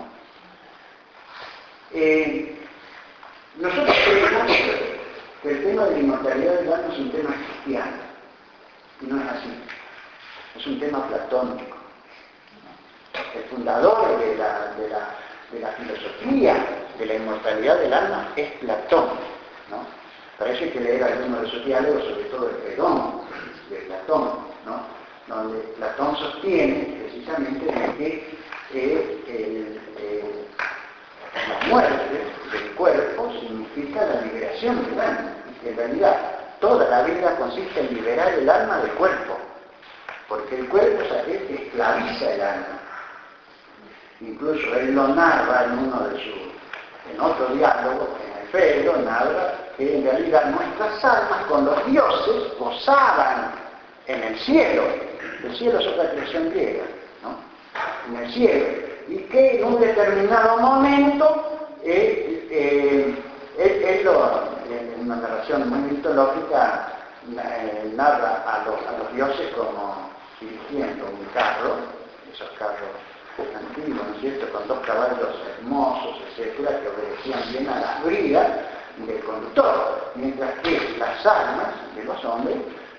Nosotros creemos que el tema de la inmortalidad del alma es un tema cristiano, y no es así, es un tema platónico. El fundador de la filosofía de la inmortalidad del alma es Platón, ¿no? Parece que leer algunos de sus diálogos, sobre todo el Fedón de Platón, ¿no? Donde Platón sostiene precisamente de que la muerte del cuerpo significa la liberación del alma, y que en realidad toda la vida consiste en liberar el alma del cuerpo, porque el cuerpo es aquel que esclaviza el alma. Incluso él lo narra en otro diálogo, en el Fedro, narra que en realidad nuestras almas con los dioses gozaban en el cielo. El cielo es otra creación griega, ¿no? En el cielo. Y que en un determinado momento, en una narración muy mitológica, narra a los dioses como dirigiendo un carro, esos carros antiguos, ¿no es cierto?, con dos caballos hermosos, etcétera, que obedecían bien a las bridas del conductor, mientras que las almas de los hombres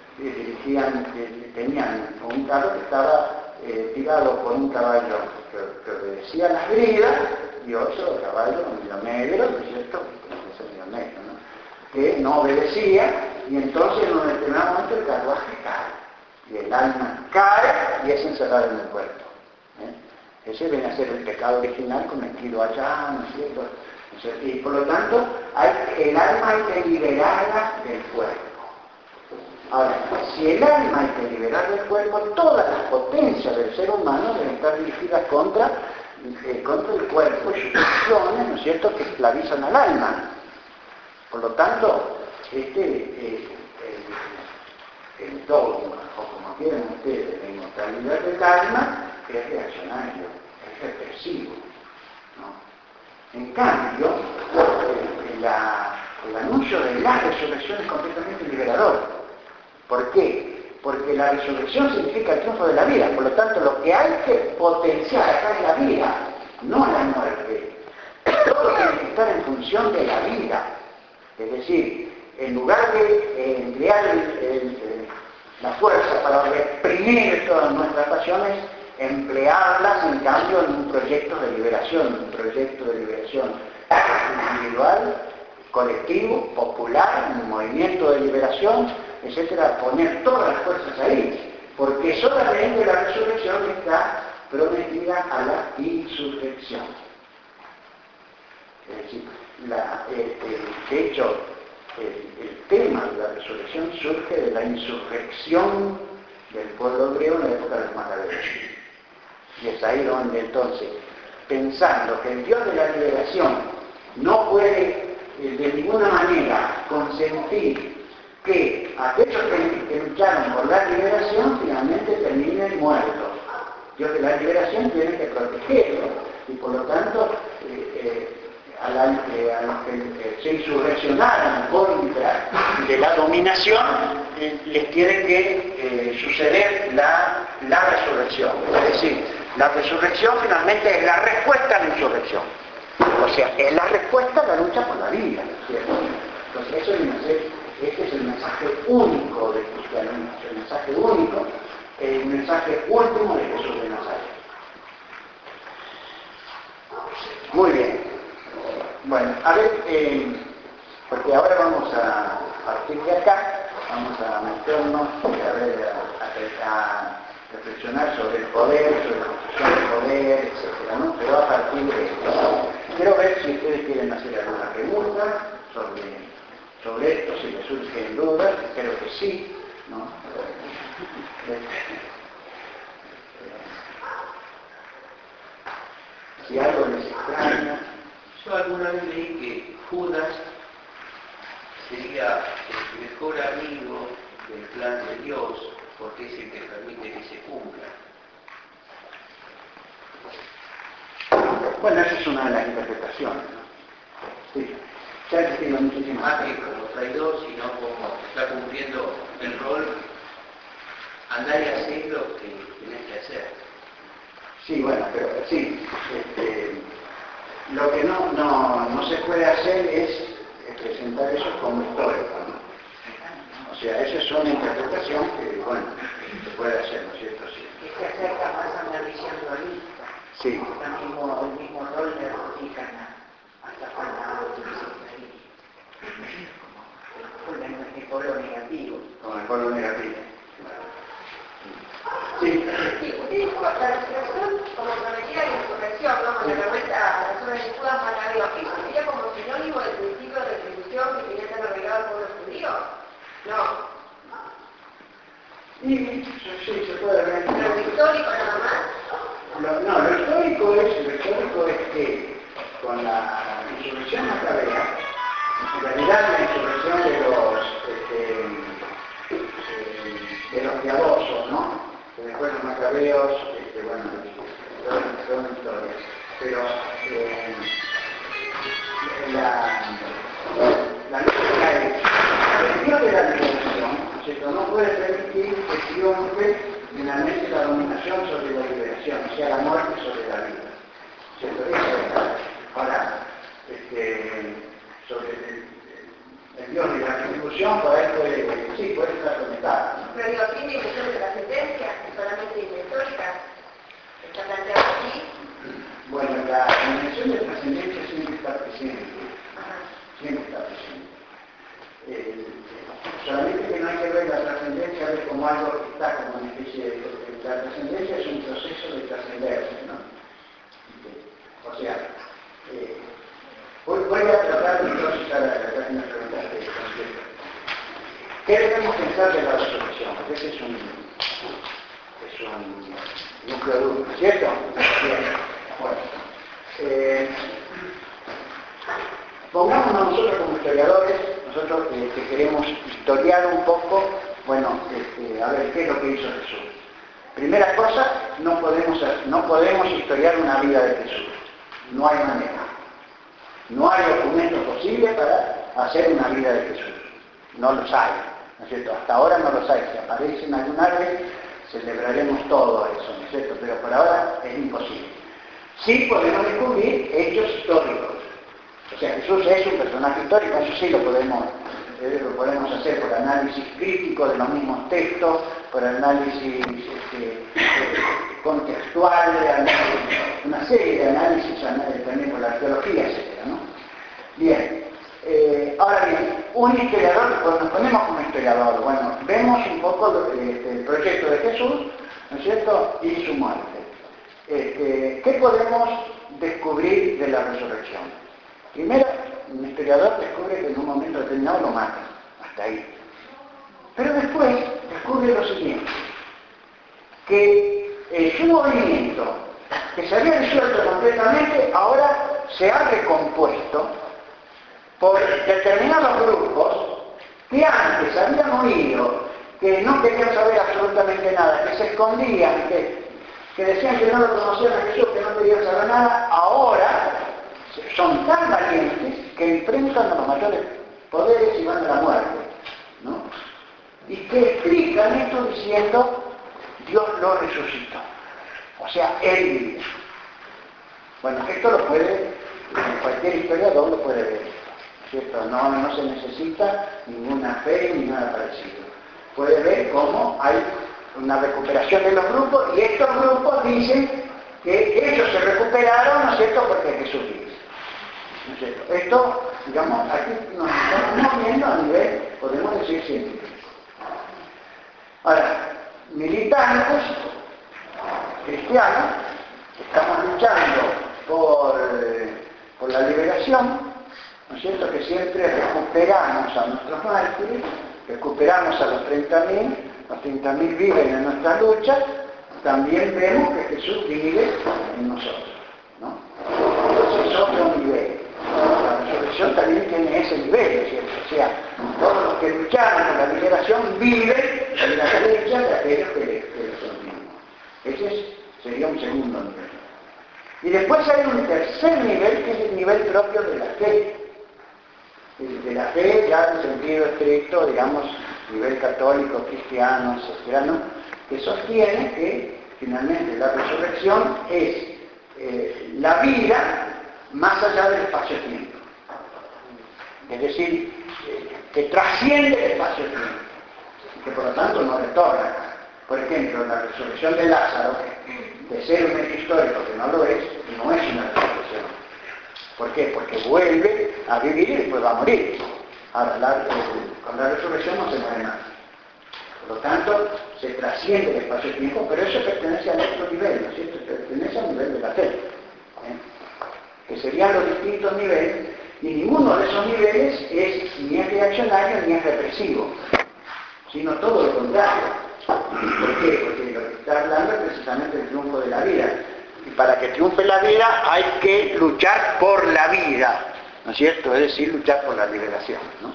tenían un carro que estaba tirado por un caballo que obedecía a las bridas y otro caballo medio negro, ¿no es cierto?, que no obedecía, y entonces en un determinado momento el carruaje cae, y el alma cae y es encerrada en el cuerpo. Ese viene a ser el pecado original cometido allá, ¿no es cierto? Y por lo tanto, el alma hay que liberarla del cuerpo. Ahora, si el alma hay que liberar del cuerpo, todas las potencias del ser humano deben estar dirigidas contra contra el cuerpo y sus acciones, ¿no es cierto?, que esclavizan al alma. Por lo tanto, el dogma, o como quieran ustedes, la inmortalidad del alma, es reaccionario, es represivo, ¿no? En cambio, el anuncio de la resurrección es completamente liberador. ¿Por qué? Porque la resurrección significa el triunfo de la vida. Por lo tanto, lo que hay que potenciar acá es la vida, no la muerte. Todo tiene que estar en función de la vida. Es decir, en lugar de emplear la fuerza para reprimir todas nuestras pasiones, emplearlas en cambio en un proyecto de liberación individual, colectivo, popular, un movimiento de liberación, etcétera, poner todas las fuerzas ahí, porque solamente la resurrección está prometida a la insurrección. Es decir, de hecho, el tema de la resurrección surge de la insurrección del pueblo griego en la época de los Macabeos. Y es ahí donde entonces, pensando que el Dios de la liberación no puede de ninguna manera consentir que aquellos que lucharon por la liberación finalmente terminen muertos. Dios de la liberación tiene que protegerlos y por lo tanto a los que se insurreccionaron en contra de la dominación les tiene que suceder la resurrección. Es decir, la resurrección finalmente es la respuesta a la insurrección. O sea, es la respuesta a la lucha por la vida, ¿cierto? Entonces, este es el mensaje único del cristianismo, el mensaje único, el mensaje último de Jesús de Nazaret. Muy bien. Bueno, a ver, porque ahora vamos a partir de acá, vamos a meternos a reflexionar sobre el poder, sobre la construcción del poder, etc., ¿no? Pero a partir de esto. Quiero ver si ustedes quieren hacer alguna pregunta sobre esto, si les surgen dudas, espero que sí, ¿no? Si algo les extraña. Yo alguna vez leí que Judas sería el mejor amigo del plan de Dios porque es el que permite que se cumpla. Bueno, esa es una de las interpretaciones, ¿no? Sí. Se ha existido muchísimas. Más que como traidor, sino como está cumpliendo el rol, andar y hacer lo que tenés que hacer. Sí, bueno, pero sí. Lo que no se puede hacer es presentar eso como histórico, ¿no? O sea, esa es una interpretación que, bueno, se puede hacer, ¿no es cierto? Sí. Que se acerca más a una visión dualista. Sí. El mismo rol le adjudican hasta para el polo negativo. Con el polo negativo. Sí. La resurrección como prometida la insurrección, ¿no? Cuando la vuelta a la zona de Judas Macabeo, ¿eso sería como sinónimo del principio de retribución que tenía tan arreglado el pueblo judío? No. Sí, se puede ver. ¿Pero lo histórico nada más? Lo histórico es que con la insurrección macabea, en realidad la insurrección de los piadosos, ¿no? Que después los macabeos, bueno, son historias. Pero la lógica es el Dios de la liberación, ¿cierto? No puede permitir que triunfe finalmente la dominación sobre la liberación, o sea, la muerte sobre la vida. ¿Cierto? Eso es. Ahora, sobre el Dios de la retribución, por ahí puede estar conectado, ¿no? Pero digo, ¿tiene dimensión de trascendencia? ¿Solamente histórica? ¿Está planteado aquí? Bueno, la dimensión de trascendencia siempre está presente. Siempre está presente. Solamente que no hay que ver la trascendencia como algo que está como una especie de... La trascendencia es un proceso de trascendencia, ¿no? O sea, voy a tratar de entonces a la pregunta de concepto. ¿Qué debemos pensar de la resurrección? Porque ese es un núcleo duro, ¿cierto? Bien. Bueno, pongámonos nosotros como historiadores, nosotros que queremos historiar un poco, bueno, a ver, ¿qué es lo que hizo Jesús? Primera cosa, no podemos historiar una vida de Jesús. No hay manera. No hay documento posible para hacer una vida de Jesús. No los hay, ¿no es cierto? Hasta ahora no los hay. Si aparecen alguna vez, celebraremos todo eso, ¿no es cierto? Pero por ahora es imposible. Sí podemos descubrir hechos históricos. O sea, Jesús es un personaje histórico, eso sí lo podemos hacer por análisis crítico de los mismos textos, por análisis contextual, una serie de análisis también por la arqueología, etc., ¿no? Bien, ahora bien, un historiador, pues nos ponemos como historiador, bueno, vemos un poco el proyecto de Jesús, ¿no es cierto?, y su muerte. ¿Qué podemos descubrir de la resurrección? Primero, un historiador descubre que en un momento determinado lo matan, hasta ahí. Pero después descubre lo siguiente, que su movimiento, que se había disuelto completamente, ahora se ha recompuesto por determinados grupos que antes habían oído, que no querían saber absolutamente nada, que se escondían, que decían que no lo conocían a Jesús, que no querían saber nada, ahora son tan valientes que enfrentan a los mayores poderes y van a la muerte, ¿no? Y que explican esto diciendo, Dios lo resucitó. O sea, Él vive. Bueno, esto lo puede, cualquier historiador lo puede ver, ¿cierto? No se necesita ninguna fe ni nada parecido. Puede ver cómo hay una recuperación de los grupos y estos grupos dicen que ellos se recuperaron, ¿no es cierto?, porque Jesús vive. ¿No es cierto? Esto, digamos, aquí nos estamos viendo a nivel, podemos decir, científico. Ahora, militantes, cristianos, estamos luchando por la liberación, ¿no es cierto?, que siempre recuperamos a nuestros mártires, recuperamos a los 30.000, los 30.000 viven en nuestra lucha, también vemos que Jesús vive en nosotros, ¿no? Entonces es otro nivel. La resurrección también tiene ese nivel, ¿cierto? O sea, todos los que lucharon por la liberación viven en la lucha de aquellos que son vivos. Ese sería un segundo nivel. Y después hay un tercer nivel, que es el nivel propio de la fe. De la fe ya en sentido estricto, digamos, nivel católico, cristiano, etc., ¿no?, que sostiene que finalmente la resurrección es la vida más allá del espacio-tiempo. Es decir, que trasciende el espacio-tiempo, que por lo tanto no retorna acá. Por ejemplo, la resurrección de Lázaro, de ser un hecho histórico que no lo es, no es una resurrección. ¿Por qué? Porque vuelve a vivir y después va a morir. Ahora, con la resurrección no se muere más. Por lo tanto, se trasciende el espacio-tiempo, pero eso pertenece a otro nivel, ¿no es cierto? Pertenece al nivel de la fe, que serían los distintos niveles, y ninguno de esos niveles ni es reaccionario ni es represivo, sino todo lo contrario. ¿Por qué? Porque lo que está hablando es precisamente del triunfo de la vida. Y para que triunfe la vida hay que luchar por la vida, ¿no es cierto? Es decir, luchar por la liberación, ¿no?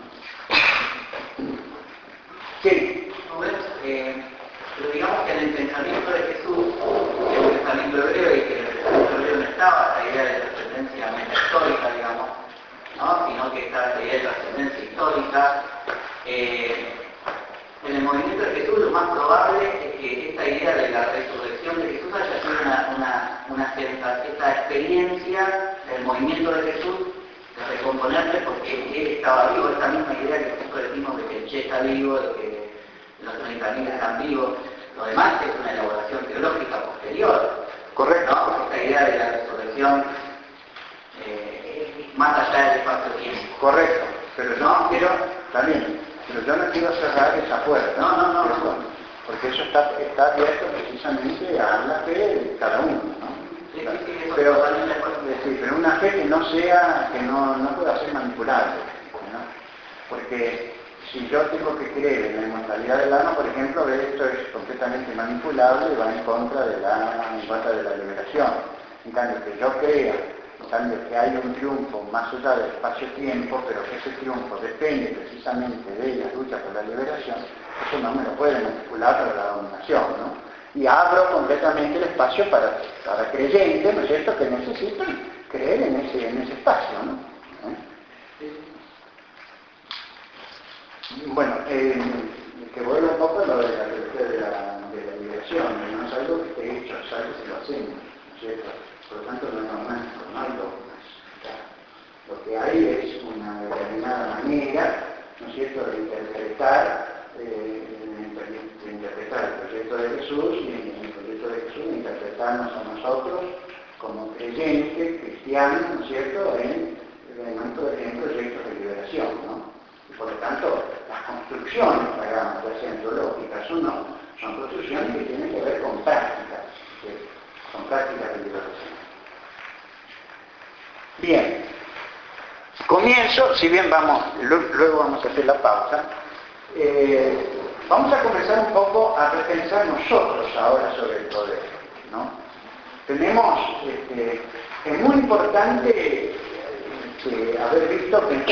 Sí. Pero digamos que en el pensamiento de Jesús, que es un pensamiento hebreo y que en el pensamiento hebreo no estaba la idea de trascendencia metahistórica, digamos, ¿no?, sino que está la idea de trascendencia histórica. En el movimiento de Jesús lo más probable es que esta idea de la resurrección de Jesús haya sido esta experiencia del movimiento de Jesús de recomponerse porque él estaba vivo, esta misma idea que nosotros decimos de que el Che está vivo, de que los 30.000 están vivos. Lo demás es una elaboración teológica posterior. Correcto. ¿No? Esta idea de la resurrección más allá del espacio-tiempo. Correcto. Pero yo no quiero cerrar esa puerta. No. Porque eso está abierto precisamente a la fe de cada uno, ¿no? Sí, pero una fe que no pueda ser manipulable, ¿no? Porque si yo tengo que creer en la inmortalidad del alma, por ejemplo, esto es completamente manipulable y va en contra de la liberación. En cambio, que yo crea, en cambio, que hay un triunfo más allá del espacio-tiempo, pero que ese triunfo depende precisamente de la lucha por la liberación, eso no me lo puede manipular para la dominación, ¿no? Y abro completamente el espacio para creyentes, ¿no es cierto?, que necesitan creer en ese espacio, ¿no? Bueno, que vuelva un poco a lo de la teología de la liberación, no es algo que esté hecho, es algo que lo hacemos, ¿no es cierto? Por lo tanto, no es normal formar dogmas. Lo que hay es una determinada manera, ¿no es cierto?, de interpretar el proyecto de Jesús, y en el proyecto de Jesús interpretarnos a nosotros como creyentes, cristianos, ¿no es cierto?, en proyectos de liberación, ¿no? Y por lo tanto, las construcciones que hagamos, ya sean teológicas o no, son construcciones que tienen que ver con prácticas, ¿sí?, con prácticas de liberación. Bien, comienzo, si bien luego vamos a hacer la pausa, vamos a comenzar un poco a repensar nosotros ahora sobre el poder, ¿no? Tenemos, es muy importante haber visto que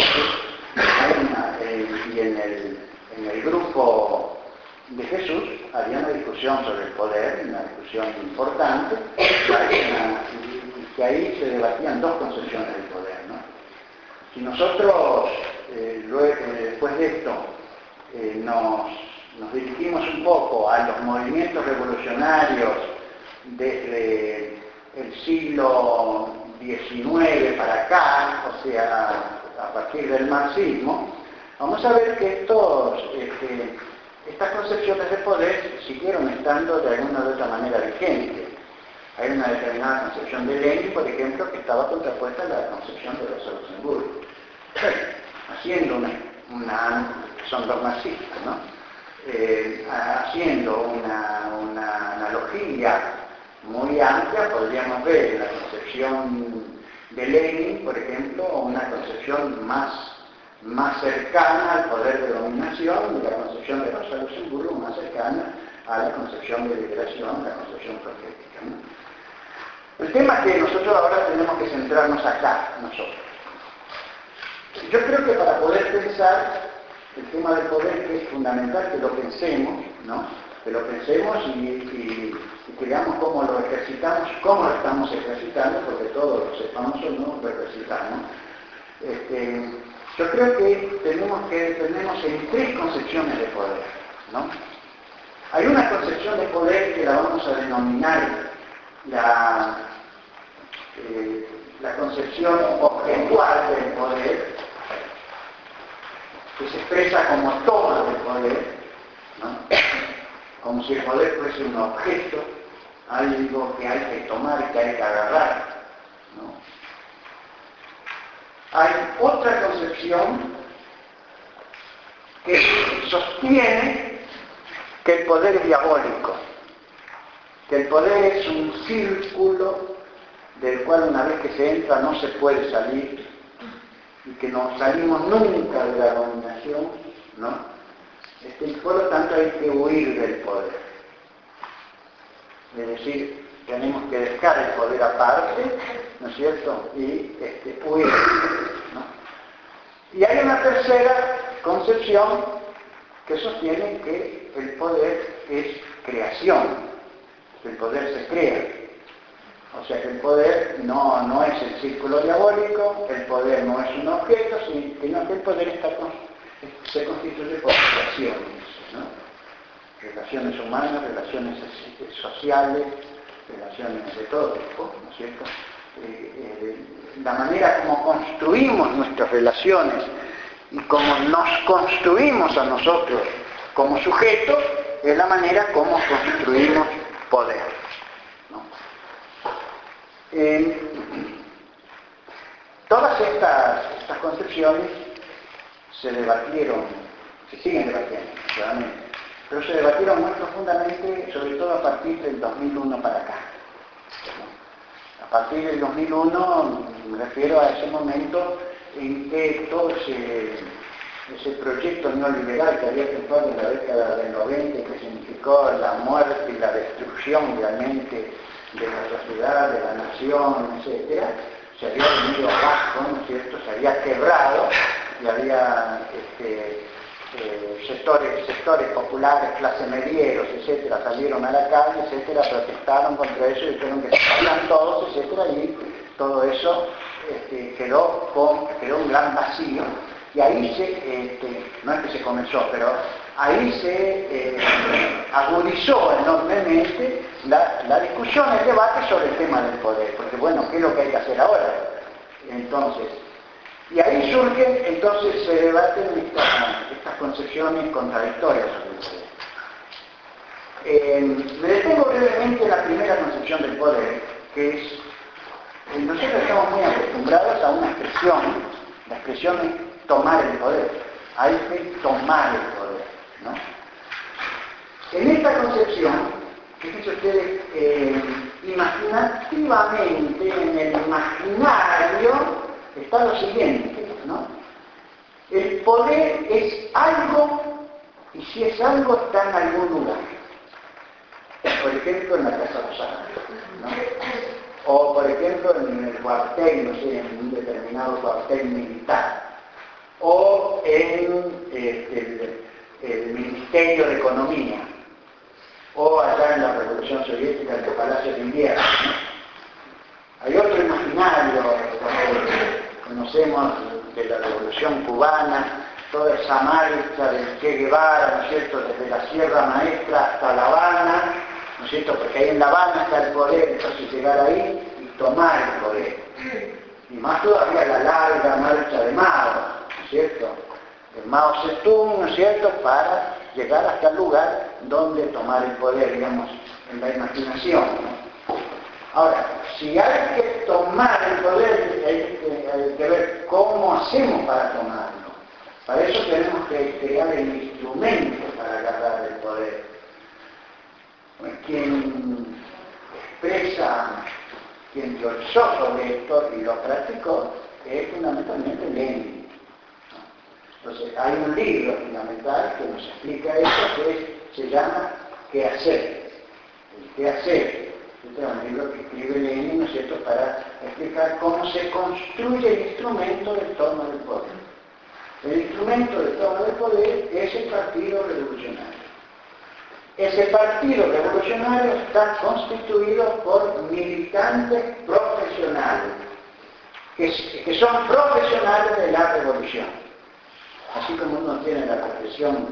en el grupo de Jesús había una discusión sobre el poder, una discusión importante, y que ahí se debatían dos concepciones del poder, ¿no? Si nosotros, después de esto, nos dirigimos un poco a los movimientos revolucionarios desde el siglo XIX para acá, o sea, a partir del marxismo, vamos a ver que estas concepciones de poder siguieron estando de alguna u otra manera vigentes. Hay una determinada concepción de Lenin, por ejemplo, que estaba contrapuesta a la concepción de Rosa Luxemburgo. Haciendo son dos marxistas, ¿no? Haciendo una analogía muy amplia, podríamos ver en la concepción de Lenin, por ejemplo, una concepción más cercana al poder de dominación, y la concepción de Rosa Luxemburgo más cercana a la concepción de liberación, la concepción profética, ¿no? El tema que nosotros ahora tenemos que centrarnos acá, nosotros. Yo creo que para poder pensar el tema del poder, que es fundamental que lo pensemos, ¿no?, que lo pensemos y que veamos cómo lo ejercitamos, cómo lo estamos ejercitando, porque todos lo sepamos o no, lo ejercitamos. Yo creo que tenemos en tres concepciones de poder, ¿no? Hay una concepción de poder que la vamos a denominar la concepción objetual del poder, que se expresa como toma del poder, ¿no?, como si el poder fuese un objeto, algo que hay que tomar, que hay que agarrar, ¿no? Hay otra concepción que sostiene que el poder es diabólico, que el poder es un círculo del cual una vez que se entra no se puede salir, y que no salimos nunca de la dominación, ¿no? Por lo tanto hay que huir del poder. Es decir, tenemos que dejar el poder aparte, ¿no es cierto?, y huir, ¿no? Y hay una tercera concepción que sostiene que el poder es creación, que el poder se crea. O sea que el poder no es el círculo diabólico, el poder no es un objeto, sino que el poder se constituye por relaciones, ¿no? Relaciones humanas, relaciones sociales, relaciones de todo tipo, ¿no es cierto? La manera como construimos nuestras relaciones y como nos construimos a nosotros como sujetos es la manera como construimos poder, ¿no? Todas estas concepciones se debatieron, se siguen debatiendo, claramente, pero se debatieron muy profundamente, sobre todo a partir del 2001 para acá, ¿no? A partir del 2001 me refiero a ese momento en que todo ese proyecto neoliberal que había triunfado en la década del 90, que significó la muerte y la destrucción realmente de la sociedad, de la nación, etcétera, se había venido abajo, ¿no es cierto? Se había quebrado y había sectores populares, clase medieros, etcétera, salieron a la calle, etcétera, protestaron contra eso y dijeron que se salían todos, etcétera, y todo eso quedó un gran vacío. Y ahí no es que se comenzó, pero ahí se agudizó enormemente la discusión, el debate sobre el tema del poder, porque bueno, ¿qué es lo que hay que hacer ahora? Entonces, y ahí surgen, entonces se debaten estas concepciones contradictorias sobre el poder. Me detengo brevemente en la primera concepción del poder, que es, nosotros estamos muy acostumbrados a una expresión, la expresión es tomar el poder, hay que tomar el poder, ¿no? En esta concepción, fíjense ustedes, imaginativamente, en el imaginario, está lo siguiente, ¿no? El poder es algo, y si es algo, está en algún lugar. Por ejemplo, en la Casa Rosada, ¿no? O, por ejemplo, en el cuartel, no sé, en un determinado cuartel militar. O en el Ministerio de Economía. O allá en la Revolución Soviética, en el Palacio de Invierno, ¿no? Hay otro imaginario, conocemos de la Revolución Cubana, toda esa marcha del Che Guevara, ¿no es cierto?, desde la Sierra Maestra hasta La Habana, ¿no es cierto?, porque ahí en La Habana está el poder, entonces llegar ahí y tomar el poder. Y más todavía la larga marcha de Mao, ¿no es cierto?, de Mao Zedong, ¿no es cierto?, para llegar hasta el lugar donde tomar el poder, digamos, en la imaginación, ¿no? Ahora, si hay que tomar el poder, hay que ver cómo hacemos para tomarlo. Para eso tenemos que crear el instrumento para agarrar el poder. Quien expresa, quien teorizó sobre esto y lo practicó, es fundamentalmente Lenin. Entonces, hay un libro fundamental que nos explica eso, que se llama ¿Qué hacer? El ¿Qué hacer? Este es un libro que escribe Lenin, ¿no es cierto?, para explicar cómo se construye el instrumento de toma del poder. El instrumento de toma del poder es el Partido Revolucionario. Ese Partido Revolucionario está constituido por militantes profesionales, que son profesionales de la revolución. Así como uno tiene la profesión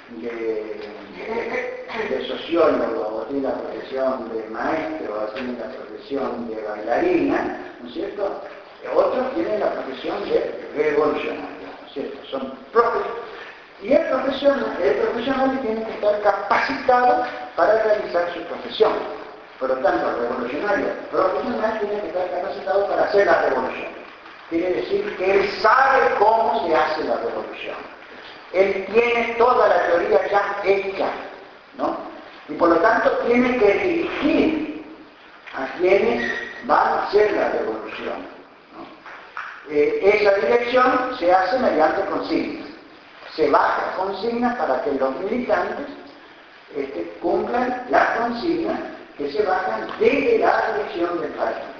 de sociólogo, o tiene la profesión de maestro, o tiene la profesión de bailarina, ¿no es cierto? Otros tienen la profesión de revolucionario, ¿no es cierto? Son profesionales. Y el profesional tiene que estar capacitado para realizar su profesión. Por lo tanto, el revolucionario profesional tiene que estar capacitado para hacer la revolución. Quiere decir que él sabe cómo se hace la revolución. Él tiene toda la teoría ya hecha, ¿no? Y por lo tanto tiene que dirigir a quienes van a hacer la revolución, ¿no? Esa dirección se hace mediante consignas. Se baja consignas para que los militantes cumplan las consignas que se bajan desde la dirección del partido.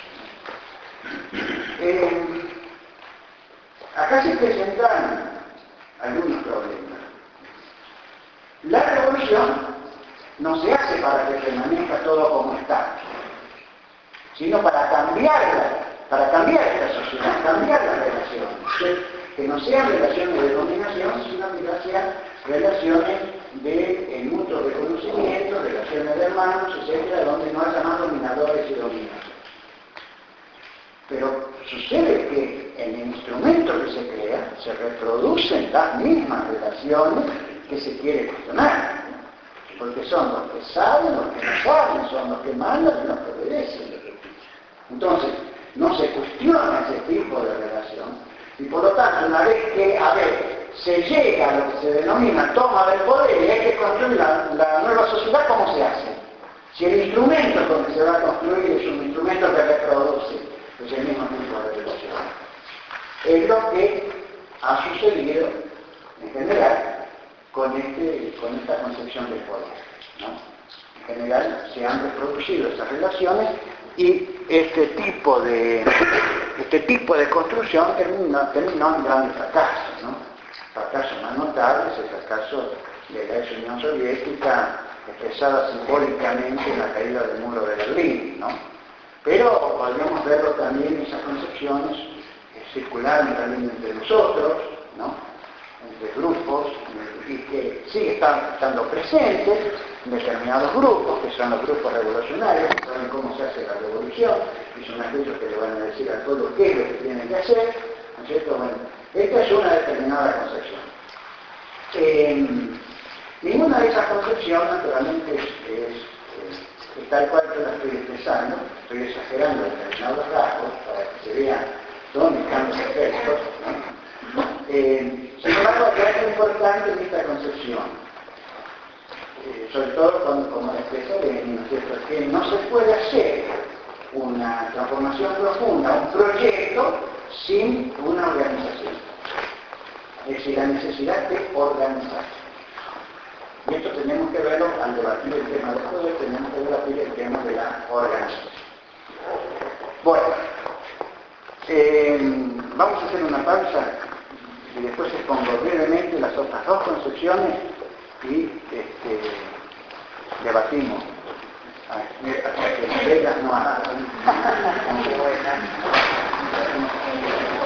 Acá se presentan algunos problemas. La revolución no se hace para que permanezca todo como está, sino para cambiarla, para cambiar esta sociedad, cambiar las relaciones, que no sean relaciones de dominación, sino que sean relaciones de mutuo reconocimiento, relaciones de hermanos, etcétera, donde no haya más dominadores y dominados. Pero sucede que en el instrumento que se crea se reproducen las mismas relaciones que se quiere cuestionar, porque son los que saben, los que no saben, son los que mandan y los que obedecen. Entonces, no se cuestiona ese tipo de relación, y por lo tanto, una vez que, se llega a lo que se denomina toma del poder y hay que construir la nueva sociedad, ¿cómo se hace? Si el instrumento con que se va a construir es un instrumento que reproduce, es el mismo tipo de relación. Es lo que ha sucedido en general con esta concepción del poder, ¿no? En general se han reproducido esas relaciones y este tipo de construcción terminó en grandes fracasos, ¿no? Fracaso más notable es el fracaso de la ex Unión Soviética, expresada simbólicamente en la caída del muro de Berlín, ¿no? Pero podemos verlo también, esas concepciones circularon también entre nosotros, ¿no? Entre grupos, y que sigue estando presentes en determinados grupos, que son los grupos revolucionarios, que saben cómo se hace la revolución, y son aquellos que le van a decir al pueblo qué es lo que tienen que hacer, ¿no es cierto? Bueno, esta es una determinada concepción. Ninguna de esas concepciones, naturalmente, es tal cual que la estoy expresando, estoy exagerando determinados rasgos para que se vean dónde están los efectos, ¿no? Sin embargo, hay algo importante en esta concepción, sobre todo como la expresa Lenin, ¿no es cierto?, que no se puede hacer una transformación profunda, un proyecto, sin una organización. Es decir, la necesidad de organizar. Y esto tenemos que verlo al debatir el tema del poder, tenemos que debatir el tema de la organización. Bueno, vamos a hacer una pausa y después expongo brevemente las otras dos concepciones y debatimos hasta que las reglas no hagan.